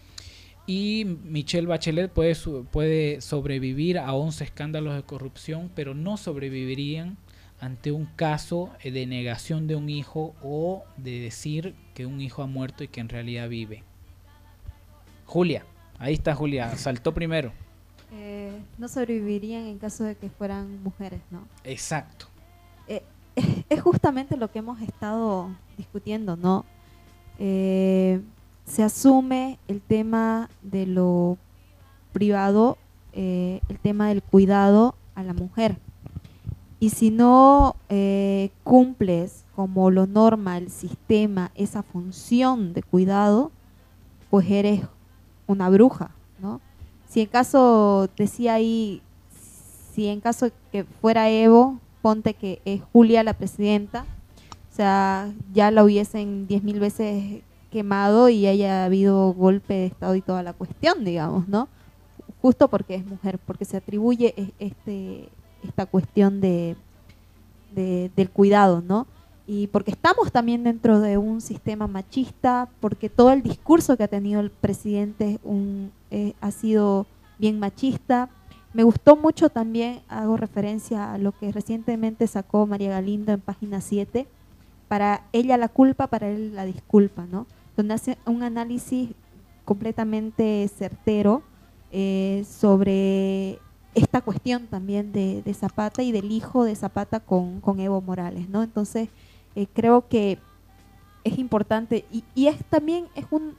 y Michelle Bachelet puede, puede sobrevivir a once escándalos de corrupción, pero no sobrevivirían ante un caso de negación de un hijo o de decir que un hijo ha muerto y que en realidad vive. Julia, ahí está Julia, saltó primero. Eh, no sobrevivirían en caso de que fueran mujeres, ¿no? Exacto. Eh, es justamente lo que hemos estado discutiendo, ¿no? Eh, se asume el tema de lo privado, eh, el tema del cuidado a la mujer. Y si no eh, cumples como lo norma el sistema, esa función de cuidado, pues eres una bruja, ¿no? Si en caso, decía ahí, si en caso que fuera Evo, ponte que es Julia la presidenta, o sea, ya la hubiesen diez mil veces quemado y haya habido golpe de estado y toda la cuestión, digamos, ¿no? justo porque es mujer, porque se atribuye e- este, esta cuestión de, de- del cuidado, ¿no? Y porque estamos también dentro de un sistema machista, porque todo el discurso que ha tenido el presidente un, eh, ha sido bien machista. Me gustó mucho también, hago referencia a lo que recientemente sacó María Galindo en página siete, para ella la culpa, para él la disculpa, ¿no? Donde hace un análisis completamente certero eh, sobre esta cuestión también de, de Zapata y del hijo de Zapata con, con Evo Morales, ¿no? Entonces, eh, creo que es importante y, y es también, es un,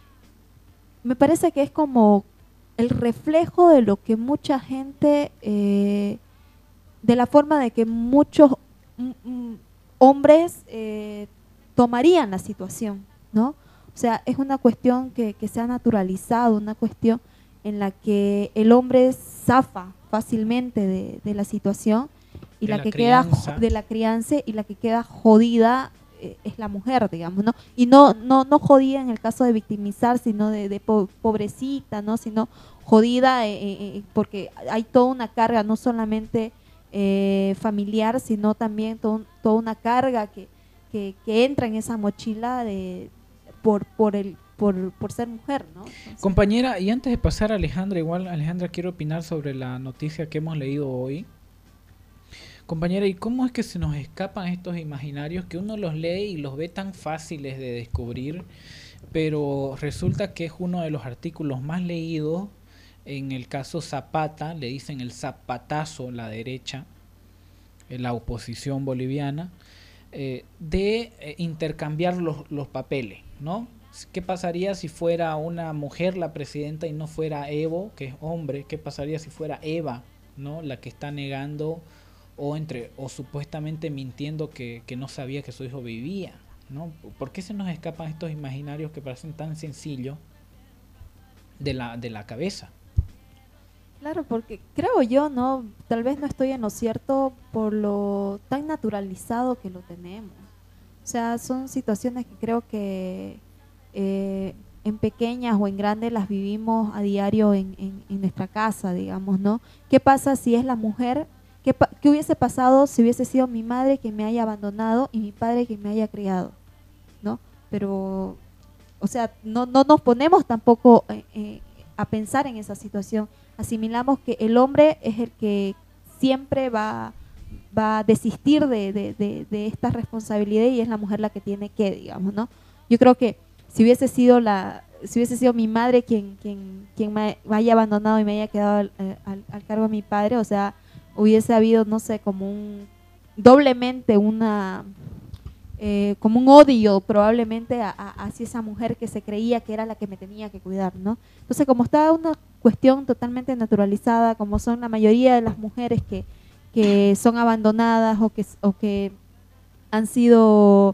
me parece que es como el reflejo de lo que mucha gente, eh, de la forma de que muchos mm, mm, hombres eh, tomarían la situación, ¿no? O sea, es una cuestión que, que se ha naturalizado, una cuestión en la que el hombre zafa fácilmente de, de la situación y De la, la que crianza. queda de la crianza y la que queda jodida eh, es la mujer, digamos, ¿no? Y no no no jodida en el caso de victimizar, sino de, de po- pobrecita, ¿no? Sino jodida eh, eh, porque hay toda una carga, no solamente eh, familiar, sino también todo- toda una carga que, que, que entra en esa mochila de por por el por, por ser mujer, ¿no? Entonces, Compañera, y antes de pasar a Alejandra, igual Alejandra quiero opinar sobre la noticia que hemos leído hoy. Compañera, ¿y cómo es que se nos escapan estos imaginarios que uno los lee y los ve tan fáciles de descubrir, pero resulta que es uno de los artículos más leídos? En el caso Zapata, le dicen el zapatazo, la derecha, eh, la oposición boliviana, eh, de eh, intercambiar los, los papeles, ¿no? ¿Qué pasaría si fuera una mujer la presidenta y no fuera Evo, que es hombre? ¿Qué pasaría si fuera Eva, ¿no? La que está negando o entre o supuestamente mintiendo que, que no sabía que su hijo vivía, ¿no? ¿Por qué se nos escapan estos imaginarios que parecen tan sencillos de la, de la cabeza? claro, porque creo yo, ¿no? Tal vez no estoy en lo cierto por lo tan naturalizado que lo tenemos. O sea, son situaciones que creo que eh, en pequeñas o en grandes las vivimos a diario en, en, en nuestra casa, digamos, ¿no? ¿Qué pasa si es la mujer? ¿Qué, pa- qué hubiese pasado si hubiese sido mi madre que me haya abandonado y mi padre que me haya criado? ¿No? Pero, o sea, no, no nos ponemos tampoco eh, eh, a pensar en esa situación. Asimilamos que el hombre es el que siempre va, va a desistir de, de, de, de esta responsabilidad y es la mujer la que tiene que, digamos, ¿no? Yo creo que si hubiese sido la si hubiese sido mi madre quien quien quien me haya abandonado y me haya quedado al, al, al cargo de mi padre, o sea, hubiese habido, no sé, como un doblemente una eh, como un odio probablemente a, a, hacia esa mujer que se creía que era la que me tenía que cuidar, ¿no? Entonces, como está una cuestión totalmente naturalizada, como son la mayoría de las mujeres que, que son abandonadas o que, o que han sido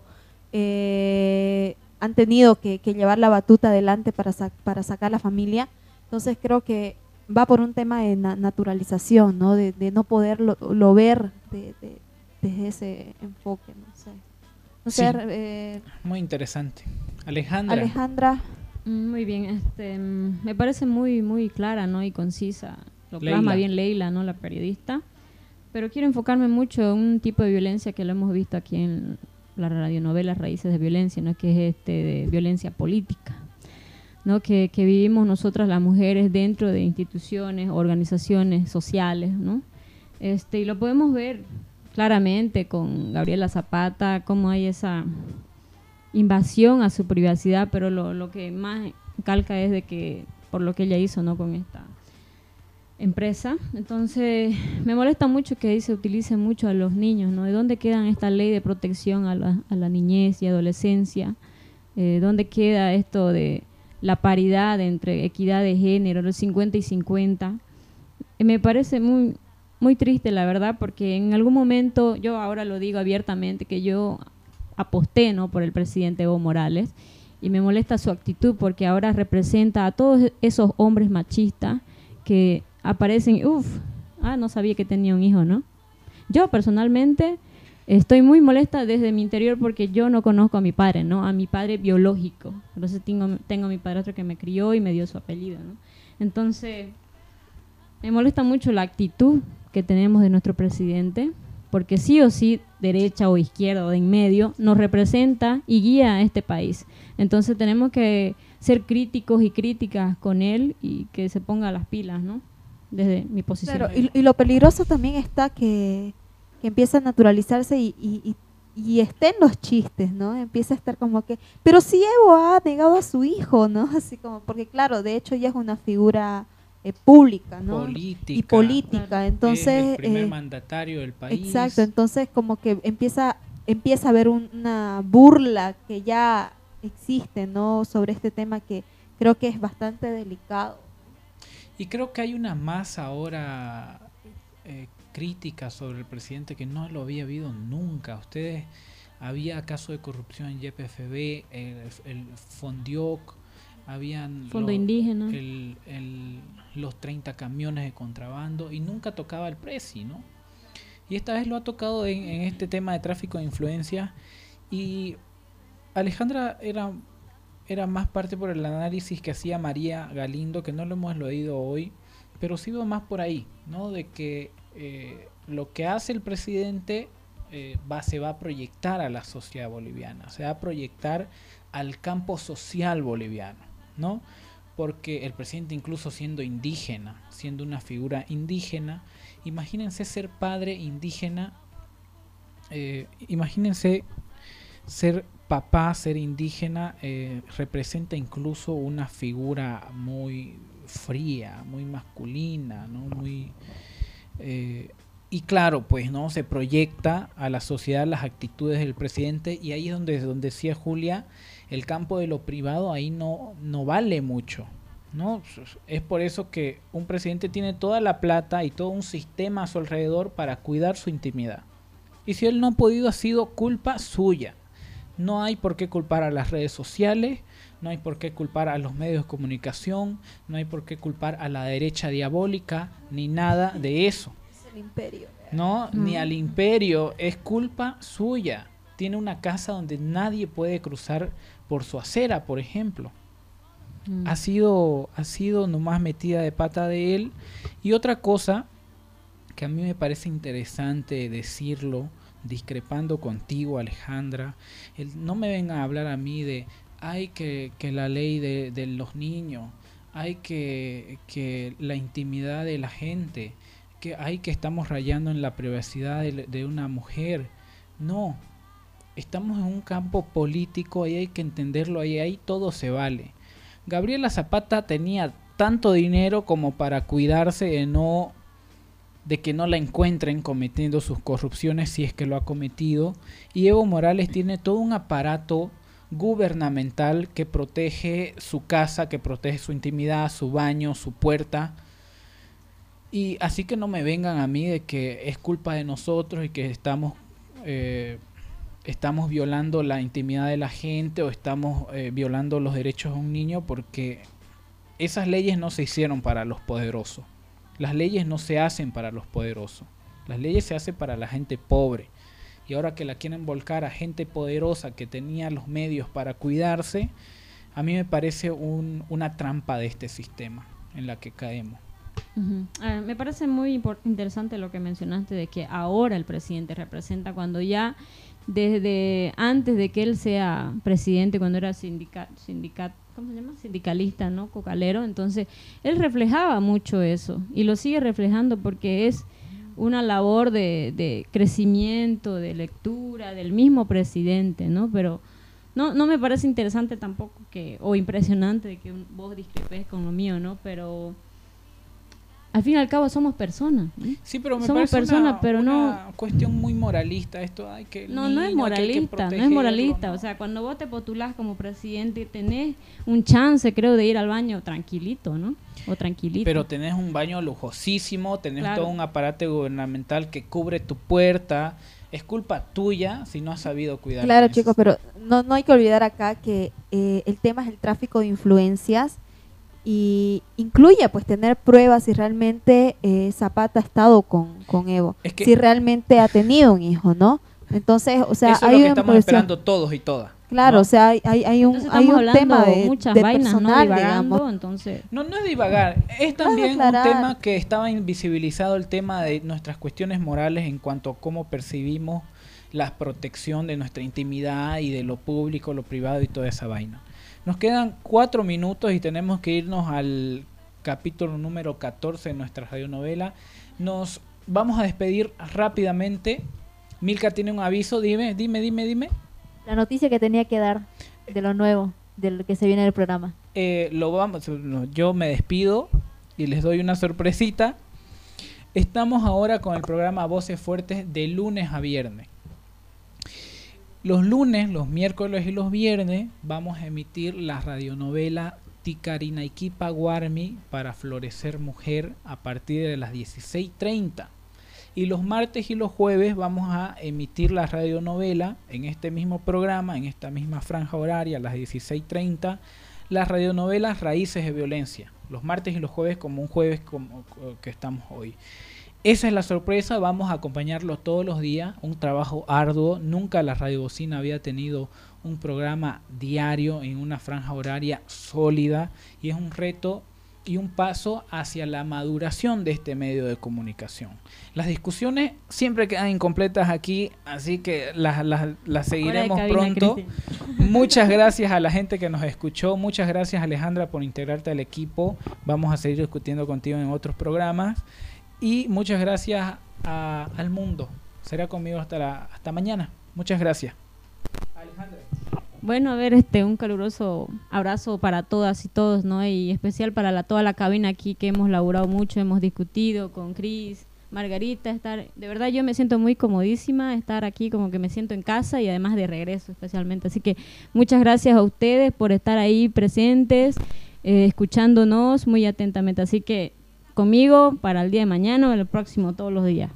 eh, han tenido que, que llevar la batuta adelante para, sa para sacar la familia, entonces creo que va por un tema de na naturalización, ¿no? De, de no poderlo lo ver de, de, desde ese enfoque, no sé. No Sí, sé, eh, muy interesante. Alejandra. Alejandra. Mm, Muy bien, este, mm, me parece muy muy clara, ¿no? Y concisa. Lo Leila. plasma bien Leila, ¿no? La periodista. Pero quiero enfocarme mucho en un tipo de violencia que lo hemos visto aquí en la radionovela Raíces de Violencia, ¿no? Que es este de violencia política, ¿no? Que, que vivimos nosotras las mujeres dentro de instituciones, organizaciones sociales, ¿no? Este, y lo podemos ver claramente con Gabriela Zapata, cómo hay esa invasión a su privacidad, pero lo, lo que más calca es de que por lo que ella hizo, ¿no? Con esta empresa. Entonces me molesta mucho que se utilice mucho a los niños, ¿no? ¿De dónde queda esta ley de protección a la, a la niñez y adolescencia? Eh, ¿Dónde queda esto de la paridad entre equidad de género, los cincuenta y cincuenta? Eh, me parece muy muy triste, la verdad, porque en algún momento, yo ahora lo digo abiertamente, que yo aposté, ¿no? por el presidente Evo Morales, y me molesta su actitud porque ahora representa a todos esos hombres machistas que aparecen, uff, ah, no sabía que tenía un hijo, ¿no? Yo personalmente estoy muy molesta desde mi interior porque yo no conozco a mi padre, ¿no? A mi padre biológico. Entonces tengo, tengo a mi padrastro que me crió y me dio su apellido, ¿no? Entonces, Me molesta mucho la actitud que tenemos de nuestro presidente, porque sí o sí, derecha o izquierda o de en medio, nos representa y guía a este país. Entonces tenemos que ser críticos y críticas con él y que se ponga las pilas, ¿no? Desde mi posición. Claro, y, y lo peligroso también está que, que empieza a naturalizarse y, y, y, y esté en los chistes, ¿no? Empieza a estar como que, pero si Evo ha negado a su hijo, ¿no? Así como, porque claro, de hecho ella es una figura eh, pública, ¿no? Política. Y política, entonces... Es el primer eh, mandatario del país. Exacto, entonces como que empieza, empieza a haber un- una burla que ya existe, ¿no? Sobre este tema que creo que es bastante delicado. Y creo que hay una masa ahora eh, crítica sobre el presidente que no lo había habido nunca. Ustedes, había caso de corrupción en Y P F B, el, el Fondioc, habían Fondo lo- indígena. el- el- los treinta camiones de contrabando y nunca tocaba el presi, ¿no? Y esta vez lo ha tocado en, en este tema de tráfico de influencias. Y Alejandra era, era más parte por el análisis que hacía María Galindo, que no lo hemos leído hoy, pero sí va más por ahí, ¿no? De que eh, lo que hace el presidente eh, va, se va a proyectar a la sociedad boliviana, se va a proyectar al campo social boliviano, ¿no? Porque el presidente, incluso siendo indígena, siendo una figura indígena, imagínense ser padre indígena, eh, imagínense ser papá, ser indígena, eh, representa incluso una figura muy fría, muy masculina, ¿no? Muy eh, y claro, pues no se proyecta a la sociedad las actitudes del presidente, y ahí es donde, donde decía Julia, el campo de lo privado ahí no, no vale mucho, ¿no? Es por eso que un presidente tiene toda la plata y todo un sistema a su alrededor para cuidar su intimidad. Y si él no ha podido, ha sido culpa suya. No hay por qué culpar a las redes sociales, no hay por qué culpar a los medios de comunicación, no hay por qué culpar a la derecha diabólica, ni nada de eso. Es el imperio. No, Mm. ni al imperio, es culpa suya. Tiene una casa donde nadie puede cruzar por su acera, por ejemplo. Mm. Ha sido, ha sido nomás metida de pata de él. Y otra cosa que a mí me parece interesante decirlo, discrepando contigo, Alejandra, el, no me vengan a hablar a mí de, hay que, que la ley de, de los niños, hay que, que la intimidad de la gente, que hay que estamos rayando en la privacidad de, de una mujer. No, estamos en un campo político, ahí hay que entenderlo, ahí, ahí todo se vale. Gabriela Zapata tenía tanto dinero como para cuidarse de no de que no la encuentren cometiendo sus corrupciones, si es que lo ha cometido, y Evo Morales tiene todo un aparato gubernamental que protege su casa, que protege su intimidad, su baño, su puerta. Y así que no me vengan a mí de que es culpa de nosotros y que estamos eh, estamos violando la intimidad de la gente o estamos eh, violando los derechos de un niño, porque esas leyes no se hicieron para los poderosos. Las leyes no se hacen para los poderosos. Las leyes se hacen para la gente pobre. Y ahora que la quieren volcar a gente poderosa que tenía los medios para cuidarse, a mí me parece un, una trampa de este sistema en la que caemos. Uh-huh. Ah, me parece muy impor- interesante lo que mencionaste de que ahora el presidente representa, cuando ya desde antes de que él sea presidente, cuando era sindica, sindicat, ¿cómo se llama? sindicalista, ¿no? Cocalero, entonces él reflejaba mucho eso y lo sigue reflejando porque es una labor de, de crecimiento, de lectura del mismo presidente, ¿no? Pero no, no me parece interesante tampoco que, o impresionante de que un, vos discrepes con lo mío, ¿no? Pero al fin y al cabo somos personas, ¿no? Sí, pero me somos parece personas, una, pero una no cuestión muy moralista esto. Ay, que el no, no es niño, que hay que moralista, no es protegerlo, moralista. ¿no? O sea, cuando vos te postulás como presidente, tenés un chance, creo, de ir al baño tranquilito, ¿no? O tranquilito. Pero tenés un baño lujosísimo, tenés Claro. todo un aparato gubernamental que cubre tu puerta. Es culpa tuya si no has sabido cuidar. Claro, de eso. chicos, pero no, no hay que olvidar acá que eh, el tema es el tráfico de influencias y incluye pues tener pruebas si realmente eh, Zapata ha estado con, con Evo, Es que- si realmente ha tenido un hijo, ¿no? Entonces, o sea, Eso es hay lo que una estamos progresión. esperando todos y todas. Claro, ¿no? o sea, hay, hay, hay un, Entonces hay estamos un hablando tema de, muchas de vainas, ¿no? personal, Divagando, digamos. entonces... No, no es divagar, es también un aclarar. tema que estaba invisibilizado, el tema de nuestras cuestiones morales en cuanto a cómo percibimos la protección de nuestra intimidad y de lo público, lo privado y toda esa vaina. Nos quedan cuatro minutos y tenemos que irnos al capítulo número catorce de nuestra radionovela. Nos vamos a despedir rápidamente. Milka tiene un aviso, dime, dime, dime, dime. La noticia que tenía que dar de lo nuevo, de lo que se viene en el programa. Eh, lo vamos, no, yo me despido y les doy una sorpresita. Estamos ahora con el programa Voces Fuertes de lunes a viernes. Los lunes, los miércoles y los viernes vamos a emitir la radionovela Ticarinaiquipa Guarmi para Florecer Mujer a partir de las dieciséis treinta. Y los martes y los jueves vamos a emitir la radionovela en este mismo programa, en esta misma franja horaria, a las dieciséis treinta, las radionovelas Raíces de Violencia. Los martes y los jueves como un jueves como que estamos hoy. Esa es la sorpresa, vamos a acompañarlo todos los días, un trabajo arduo. Nunca la Radio Bocina había tenido un programa diario en una franja horaria sólida y es un reto y un paso hacia la maduración de este medio de comunicación. Las discusiones siempre quedan incompletas aquí, así que las, las, las seguiremos cabina, pronto. Cristian. Muchas gracias a la gente que nos escuchó, muchas gracias Alejandra por integrarte al equipo. Vamos a seguir discutiendo contigo en otros programas y muchas gracias a, al mundo. Será conmigo hasta, la, hasta mañana. Muchas gracias. Alejandra. Bueno, a ver, este, un caluroso abrazo para todas y todos, ¿no? Y especial para la, toda la cabina aquí que hemos laburado mucho, hemos discutido con Cris, Margarita, estar, de verdad yo me siento muy comodísima, estar aquí como que me siento en casa y además de regreso especialmente. Así que muchas gracias a ustedes por estar ahí presentes, eh, escuchándonos muy atentamente. Así que conmigo para el día de mañana o el próximo todos los días.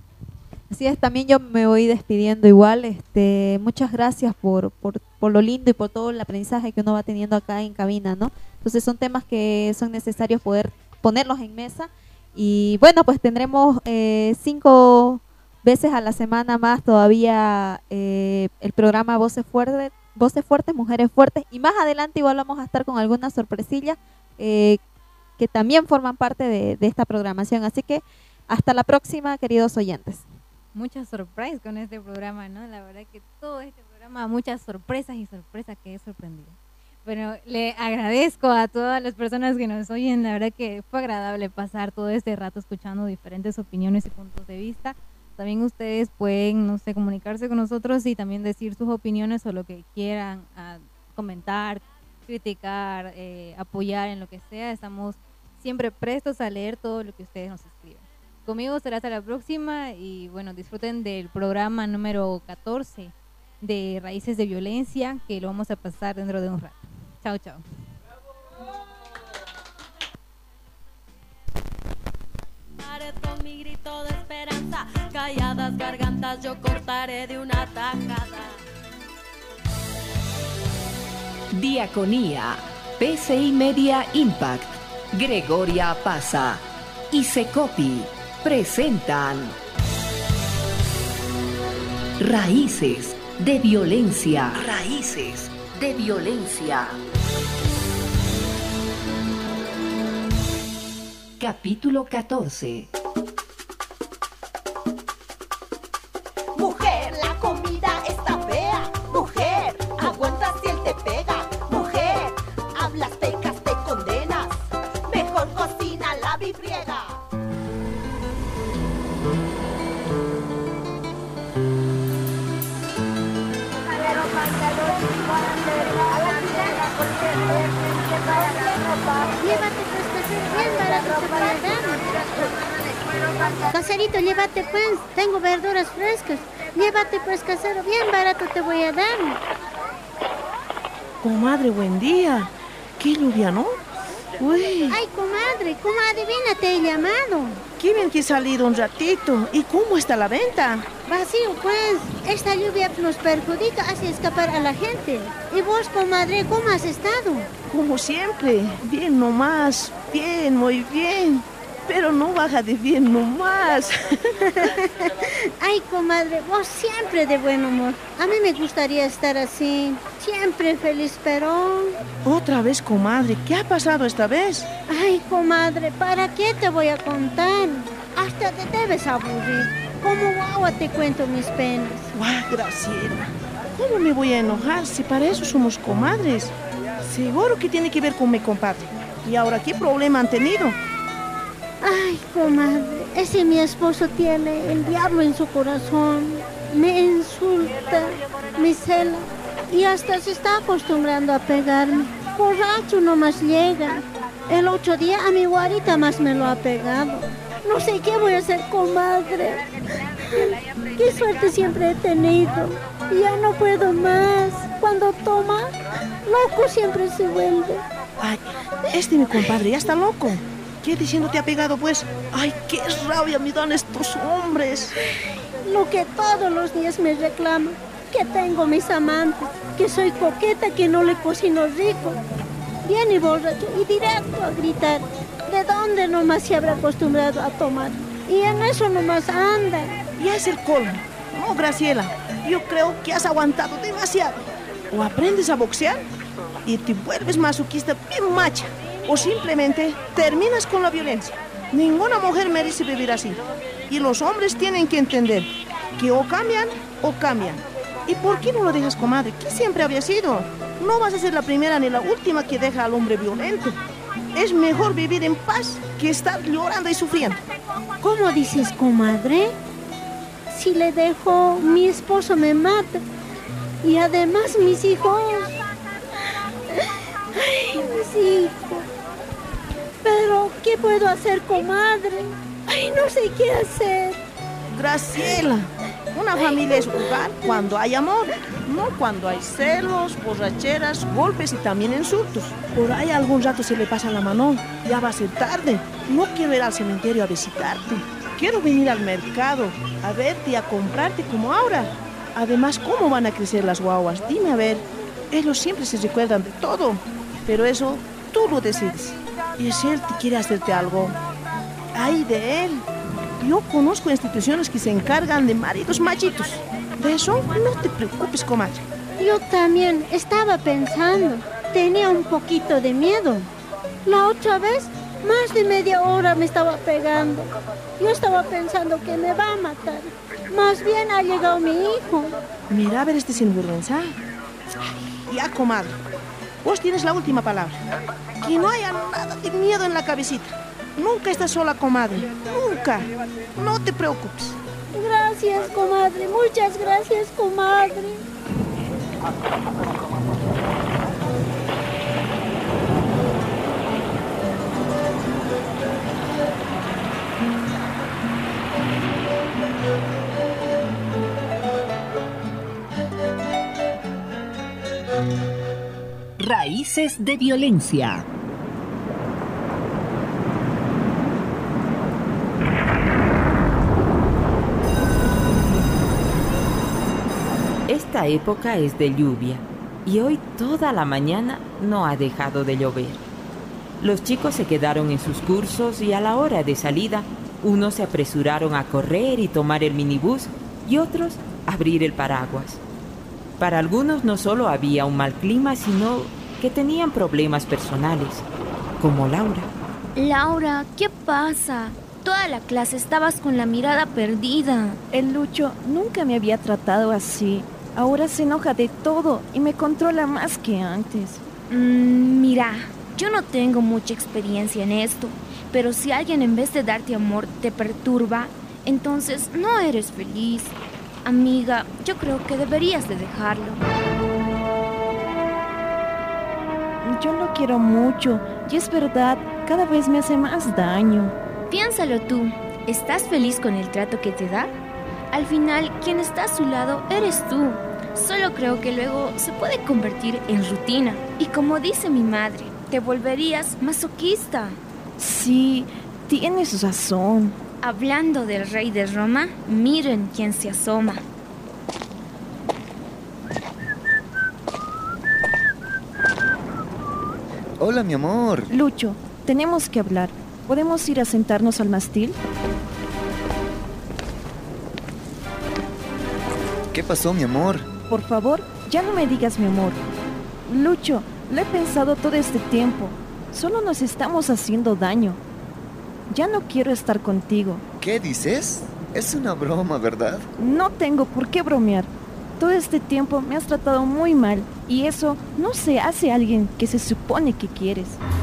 Así es, también yo me voy despidiendo igual. Este, muchas gracias por, por, por lo lindo y por todo el aprendizaje que uno va teniendo acá en cabina, ¿no? Entonces son temas que son necesarios poder ponerlos en mesa. Y bueno, pues tendremos eh, cinco veces a la semana más todavía eh, el programa Voces Fuertes, Voces Fuertes, Mujeres Fuertes. Y más adelante igual vamos a estar con algunas sorpresillas eh, que también forman parte de, de esta programación. Así que hasta la próxima, queridos oyentes. Muchas sorpresas con este programa, ¿no? La verdad que todo este programa, muchas sorpresas y sorpresas que he sorprendido. Bueno, le agradezco a todas las personas que nos oyen, la verdad que fue agradable pasar todo este rato escuchando diferentes opiniones y puntos de vista. También ustedes pueden, no sé, comunicarse con nosotros y también decir sus opiniones o lo que quieran, a comentar, criticar, eh, apoyar en lo que sea. Estamos siempre prestos a leer todo lo que ustedes nos escriben. Conmigo será hasta la próxima y bueno, disfruten del programa número catorce de Raíces de Violencia, que lo vamos a pasar dentro de un rato. Chao, chao. Con mi grito de esperanza, calladas gargantas yo cortaré de una tajada. Diaconía, P C I Media Impact, Gregoria Pasa y Secopi presentan Raíces de Violencia. Raíces de Violencia. Capítulo catorce. Mujer, la comida está fea. Mujer, aguanta si él te pega. Mujer, hablas pecas, te condenas. Mejor cocina, lava y friega. Llévate pues casero, bien barato te voy a dar. Caserito, llévate pues, tengo verduras frescas. Llévate pues casero, bien barato te voy a dar. Comadre, buen día. ¿Qué lluvia, no? Uy. Ay, comadre, ¿cómo adivina te he llamado? Qué bien que he salido un ratito. ¿Y cómo está la venta? Vacío, pues. Esta lluvia nos perjudica, hace escapar a la gente. ¿Y vos, comadre, cómo has estado? Como siempre. Bien nomás. Bien, muy bien. Pero no baja de bien nomás. Ay, comadre, vos siempre de buen humor. A mí me gustaría estar así, siempre feliz, pero... Otra vez, comadre, ¿qué ha pasado esta vez? Ay, comadre, ¿para qué te voy a contar? Hasta te debes aburrir. Como guagua te cuento mis penas. Guau, Graciela, ¿cómo me voy a enojar si para eso somos comadres? Seguro que tiene que ver con mi compadre. ¿Y ahora qué problema han tenido? Ay, comadre, ese mi esposo tiene el diablo en su corazón. Me insulta, me cela y hasta se está acostumbrando a pegarme. Borracho nomás llega. El otro día a mi guarita más me lo ha pegado. No sé qué voy a hacer, comadre. Qué suerte siempre he tenido. Ya no puedo más. Cuando toma, loco siempre se vuelve. Ay, este mi compadre ya está loco. ¿Qué diciendo te ha pegado, pues? Ay, qué rabia me dan estos hombres. Lo que todos los días me reclama, que tengo mis amantes, que soy coqueta, que no le cocino rico. Viene borracho y directo a gritar. ¿De dónde nomás se habrá acostumbrado a tomar? Y en eso nomás anda. Ya es el colmo. No, Graciela, yo creo que has aguantado demasiado. O aprendes a boxear y te vuelves masoquista bien macha. O simplemente terminas con la violencia. Ninguna mujer merece vivir así. Y los hombres tienen que entender que o cambian o cambian. ¿Y por qué no lo dejas, comadre? ¿Qué siempre había sido? No vas a ser la primera ni la última que deja al hombre violento. Es mejor vivir en paz que estar llorando y sufriendo. ¿Cómo dices, comadre? Si le dejo, mi esposo me mata. Y además mis hijos... Ay, mis hijos... Pero, ¿qué puedo hacer, comadre? Ay, no sé qué hacer. Graciela, una familia es hogar cuando hay amor, no cuando hay celos, borracheras, golpes y también insultos. Por ahí algún rato se le pasa la mano, ya va a ser tarde. No quiero ir al cementerio a visitarte. Quiero venir al mercado a verte y a comprarte como ahora. Además, ¿cómo van a crecer las guaguas? Dime a ver. Ellos siempre se recuerdan de todo, pero eso tú lo decides. Y si él te quiere hacerte algo, ay de él. Yo conozco instituciones que se encargan de maridos machitos. De eso no te preocupes, comadre. Yo también estaba pensando. Tenía un poquito de miedo. La otra vez, más de media hora me estaba pegando. Yo estaba pensando que me va a matar. Más bien ha llegado mi hijo. Mira a ver este sinvergüenza. Ya, comadre. Vos tienes la última palabra. Que no haya nada de miedo en la cabecita. Nunca estás sola, comadre. Nunca. No te preocupes. Gracias, comadre. Muchas gracias, comadre. Raíces de violencia. Esta época es de lluvia y hoy toda la mañana no ha dejado de llover. Los chicos se quedaron en sus cursos y a la hora de salida, unos se apresuraron a correr y tomar el minibús y otros a abrir el paraguas. Para algunos no solo había un mal clima, sino que tenían problemas personales, como Laura. Laura, ¿qué pasa? Toda la clase estabas con la mirada perdida. El Lucho nunca me había tratado así. Ahora se enoja de todo y me controla más que antes. Mm, mira, yo no tengo mucha experiencia en esto, pero si alguien en vez de darte amor te perturba, entonces no eres feliz. Amiga, yo creo que deberías de dejarlo. Yo lo quiero mucho y es verdad, cada vez me hace más daño. Piénsalo tú, ¿estás feliz con el trato que te da? Al final, quien está a su lado eres tú. Solo creo que luego se puede convertir en rutina. Y como dice mi madre, te volverías masoquista. Sí, tienes razón. Hablando del rey de Roma, miren quién se asoma. Hola, mi amor. Lucho, tenemos que hablar. ¿Podemos ir a sentarnos al mástil? ¿Qué pasó, mi amor? Por favor, ya no me digas mi amor. Lucho, lo he pensado todo este tiempo. Solo nos estamos haciendo daño. Ya no quiero estar contigo. ¿Qué dices? Es una broma, ¿verdad? No tengo por qué bromear. Todo este tiempo me has tratado muy mal y eso no se hace a alguien que se supone que quieres.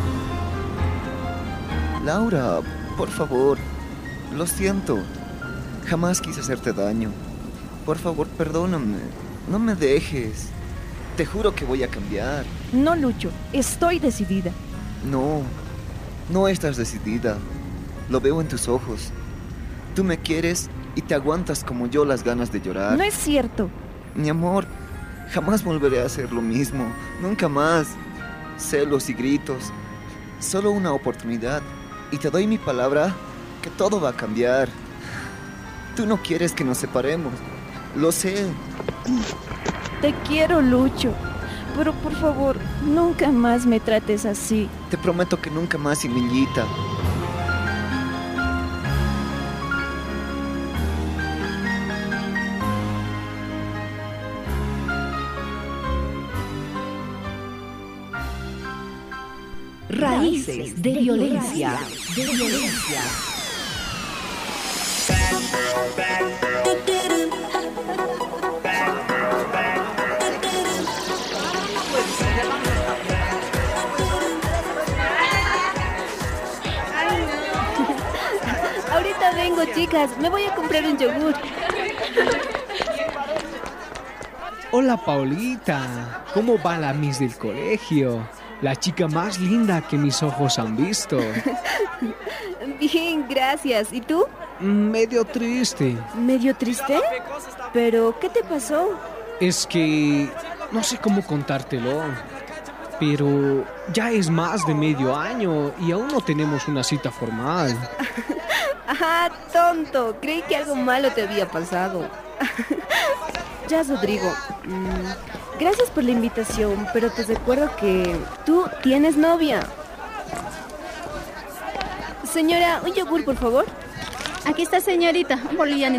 Laura, por favor, lo siento. Jamás quise hacerte daño. Por favor, perdóname. No me dejes. Te juro que voy a cambiar. No, Lucho, estoy decidida. No, no estás decidida. Lo veo en tus ojos. Tú me quieres y te aguantas como yo las ganas de llorar. No es cierto. Mi amor, jamás volveré a hacer lo mismo. Nunca más. Celos y gritos. Solo una oportunidad. Y te doy mi palabra que todo va a cambiar. Tú no quieres que nos separemos. Lo sé. Te quiero, Lucho. Pero por favor, nunca más me trates así. Te prometo que nunca más, Simillita. Raíces de violencia. De violencia. Ahorita vengo, chicas. Me voy a comprar un yogur. Hola, Paulita. ¿Cómo va la Miss del colegio? La chica más linda que mis ojos han visto. Bien, gracias. ¿Y tú? Medio triste. ¿Medio triste? ¿Pero qué te pasó? Es que no sé cómo contártelo, pero ya es más de medio año y aún no tenemos una cita formal. Ajá, tonto. Creí que algo malo te había pasado. Ya, Rodrigo. Mmm, gracias por la invitación, pero te recuerdo que tú tienes novia. Señora, un yogur, por favor. Aquí está, señorita, un bolivianito.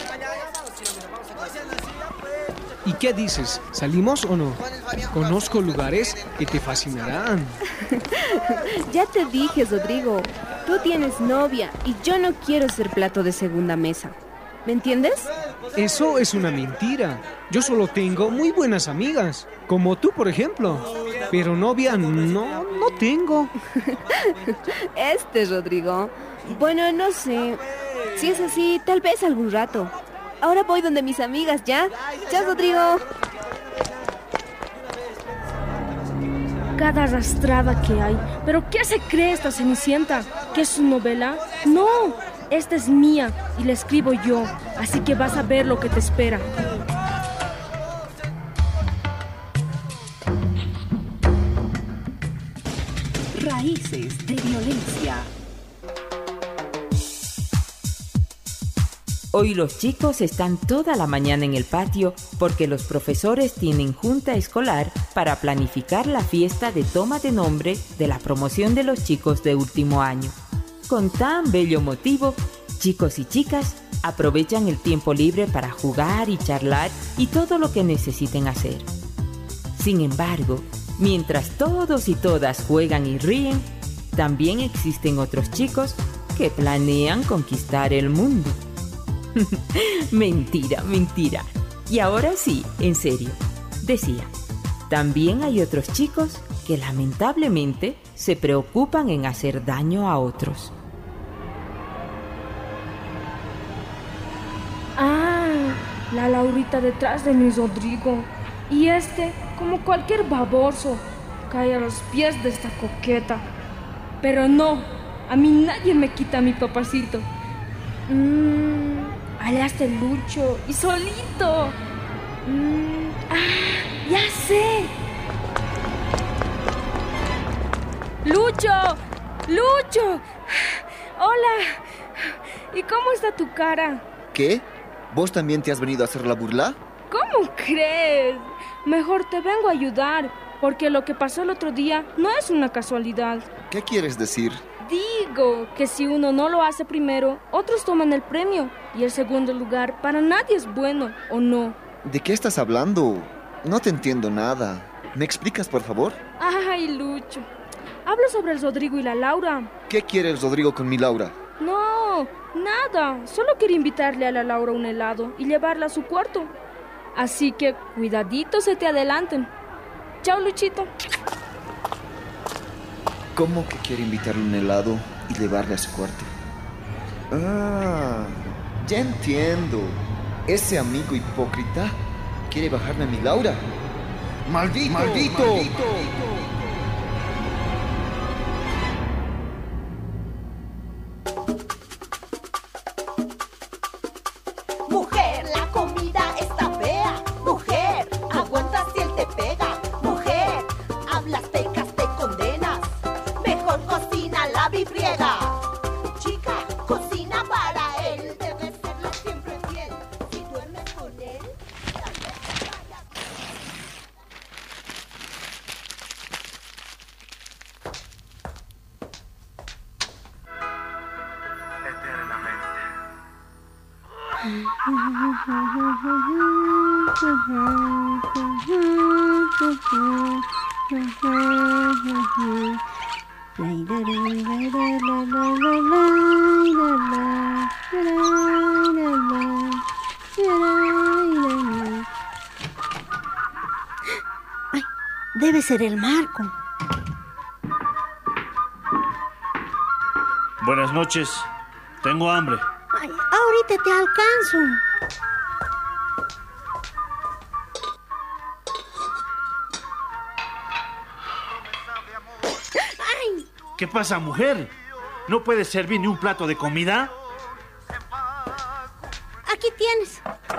¿Y qué dices? ¿Salimos o no? Conozco lugares que te fascinarán. Ya te dije, Rodrigo. Tú tienes novia y yo no quiero ser plato de segunda mesa. ¿Me entiendes? Eso es una mentira. Yo solo tengo muy buenas amigas, como tú, por ejemplo. Pero novia no, no tengo. Este, Rodrigo. Bueno, no sé. Si es así, tal vez algún rato. Ahora voy donde mis amigas, ¿ya? Chao, Rodrigo. Cada arrastrada que hay. ¿Pero qué se cree esta Cenicienta? ¿Qué es su novela? ¡No! Esta es mía y la escribo yo. Así que vas a ver lo que te espera. Raíces de violencia. Hoy los chicos están toda la mañana en el patio porque los profesores tienen junta escolar para planificar la fiesta de toma de nombre de la promoción de los chicos de último año. Con tan bello motivo, chicos y chicas aprovechan el tiempo libre para jugar y charlar y todo lo que necesiten hacer. Sin embargo, mientras todos y todas juegan y ríen, también existen otros chicos que planean conquistar el mundo. Mentira, mentira. Y ahora sí, en serio. Decía, también hay otros chicos que lamentablemente se preocupan en hacer daño a otros. Ah, la Laurita detrás de mi Rodrigo. Y este, como cualquier baboso, cae a los pies de esta coqueta. Pero no, a mí nadie me quita a mi papacito. Mmm... Allá está el Lucho, y solito. Mm, ¡Ah! ¡Ya sé! ¡Lucho! ¡Lucho! ¡Hola! ¿Y cómo está tu cara? ¿Qué? ¿Vos también te has venido a hacer la burla? ¿Cómo crees? Mejor te vengo a ayudar, porque lo que pasó el otro día no es una casualidad. ¿Qué quieres decir? Digo que si uno no lo hace primero, otros toman el premio y el segundo lugar para nadie es bueno, ¿o no? ¿De qué estás hablando? No te entiendo nada. ¿Me explicas, por favor? Ay, Lucho. Hablo sobre el Rodrigo y la Laura. ¿Qué quiere el Rodrigo con mi Laura? No, nada. Solo quiero invitarle a la Laura un helado y llevarla a su cuarto. Así que cuidadito se te adelanten. Chao, Luchito. ¿Cómo que quiere invitarle un helado y llevarle a su cuarto? Ah, ya entiendo. Ese amigo hipócrita quiere bajarme a mi Laura. ¡Maldito! ¡Maldito! ¡Maldito! Mujer, la comida está fea. Mujer, aguanta si él te pega. Mujer, hablas pecas, te condenas. Mejor cocina, lava y friega. Chica, cocina para él. Debes serle siempre fiel. Si duermes con él, tal vez te vaya. Ay, debe ser el Marco. Buenas noches. Tengo hambre. Ay, ahorita te alcanzo. Ay, ¿Qué pasa, mujer? ¿No puedes servir ni un plato de comida? aquí tienes.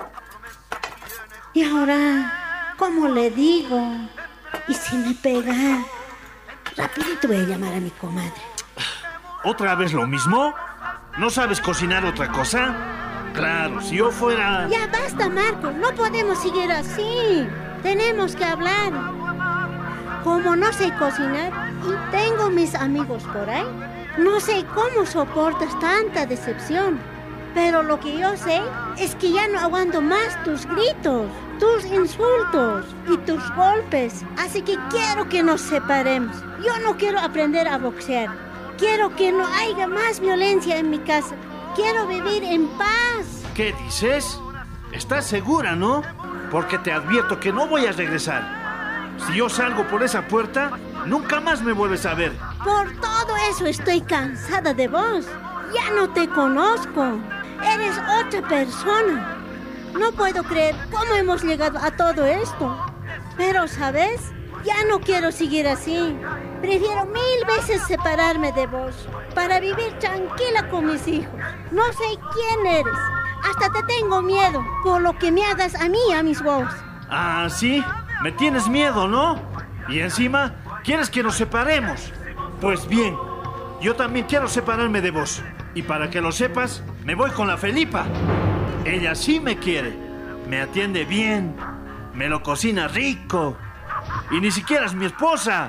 Y ahora, ¿cómo le digo? ¿Y si me pega? Rapidito voy a llamar a mi comadre. ¿Otra vez lo mismo? ¿No sabes cocinar otra cosa? Claro, si yo fuera... Ya basta, Marco. No podemos seguir así. Tenemos que hablar. Como no sé cocinar y tengo mis amigos por ahí, no sé cómo soportas tanta decepción. Pero lo que yo sé es que ya no aguanto más tus gritos, tus insultos y tus golpes. Así que quiero que nos separemos. Yo no quiero aprender a boxear. Quiero que no haya más violencia en mi casa. Quiero vivir en paz. ¿Qué dices? ¿Estás segura, no? Porque te advierto que no voy a regresar. Si yo salgo por esa puerta, nunca más me vuelves a ver. Por todo eso estoy cansada de vos. Ya no te conozco. Eres otra persona. No puedo creer cómo hemos llegado a todo esto. Pero, ¿sabes? Ya no quiero seguir así. Prefiero mil veces separarme de vos para vivir tranquila con mis hijos. No sé quién eres. Hasta te tengo miedo por lo que me hagas a mí y a mis huevos. Ah, ¿sí? Me tienes miedo, ¿no? Y encima, ¿quieres que nos separemos? Pues bien, yo también quiero separarme de vos. Y para que lo sepas, me voy con la Felipa. Ella sí me quiere. Me atiende bien. Me lo cocina rico. Y ni siquiera es mi esposa.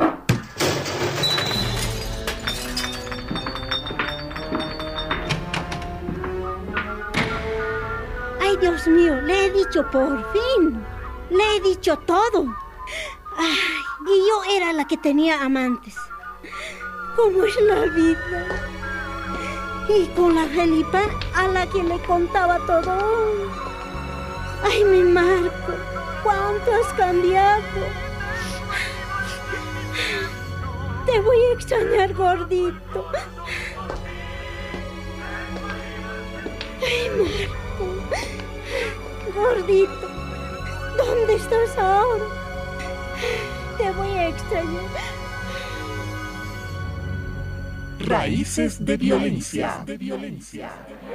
Ay, Dios mío, le he dicho por fin. Le he dicho todo. Ay, y yo era la que tenía amantes. ¿Cómo es la vida? Y con la Felipa a la que le contaba todo. Ay, mi Marco, ¿cuánto has cambiado? Te voy a extrañar, gordito. Ay, Marco, gordito, ¿dónde estás ahora? Te voy a extrañar. Raíces de violencia. De violencia.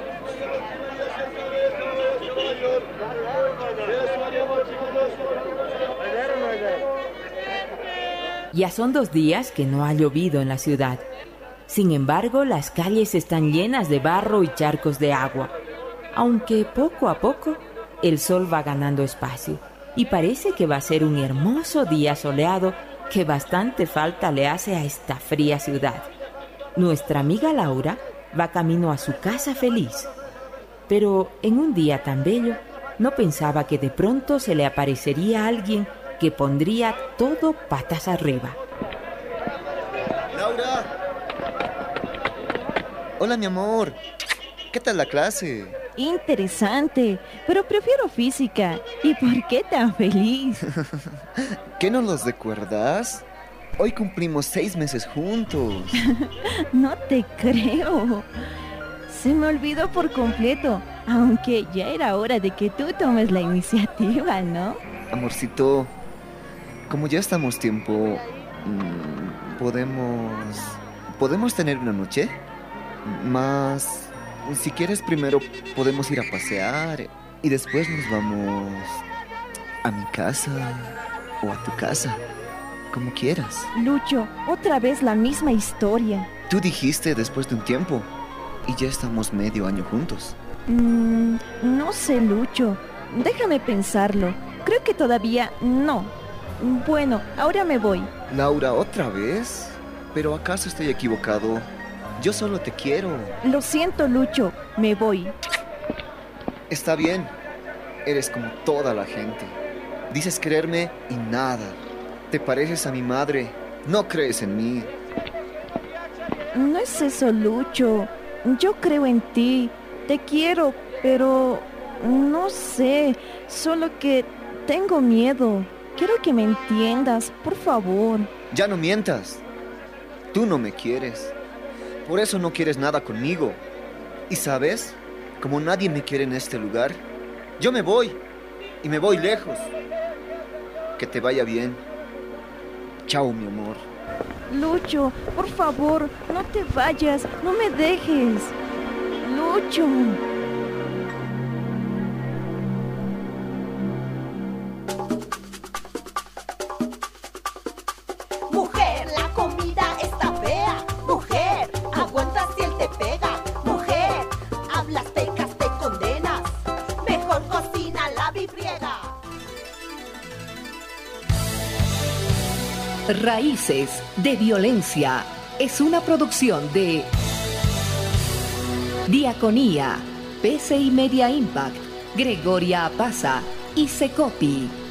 Ya son dos días que no ha llovido en la ciudad. Sin embargo, las calles están llenas de barro y charcos de agua. Aunque poco a poco el sol va ganando espacio y parece que va a ser un hermoso día soleado que bastante falta le hace a esta fría ciudad. Nuestra amiga Laura va camino a su casa feliz. Pero en un día tan bello, no pensaba que de pronto se le aparecería alguien que pondría todo patas arriba. ¡Laura! Hola, mi amor. ¿Qué tal la clase? Interesante, pero prefiero física. ¿Y por qué tan feliz? ¿Qué no los recuerdas? Hoy cumplimos seis meses juntos. No te creo. Se me olvidó por completo, aunque ya era hora de que tú tomes la iniciativa, ¿no? Amorcito, como ya estamos tiempo, mmm, podemos... ¿Podemos tener una noche? Más... Si quieres, primero podemos ir a pasear y después nos vamos a mi casa o a tu casa, como quieras. Lucho, otra vez la misma historia. Tú dijiste después de un tiempo y ya estamos medio año juntos. Mm, no sé, Lucho. Déjame pensarlo. Creo que todavía no. Bueno, ahora me voy. Laura, ¿otra vez? ¿Pero acaso estoy equivocado? Yo solo te quiero. Lo siento, Lucho. Me voy. Está bien. Eres como toda la gente. Dices quererme y nada. Te pareces a mi madre. No crees en mí. No es eso, Lucho. Yo creo en ti. Te quiero, pero... no sé. Solo que tengo miedo. Quiero que me entiendas, por favor. Ya no mientas. Tú no me quieres. Por eso no quieres nada conmigo. Y sabes, como nadie me quiere en este lugar, yo me voy. Y me voy lejos. Que te vaya bien. Chao, mi amor. Lucho, por favor, no te vayas. No me dejes. Lucho. Mujer, la comida está fea. Mujer, aguanta si él te pega. Mujer, hablas pecas, te condenas. Mejor cocina, lava y friega. Raíces de Violencia es una producción de Diaconía, P C I Media Impact, Gregoria Pasa y Secopi.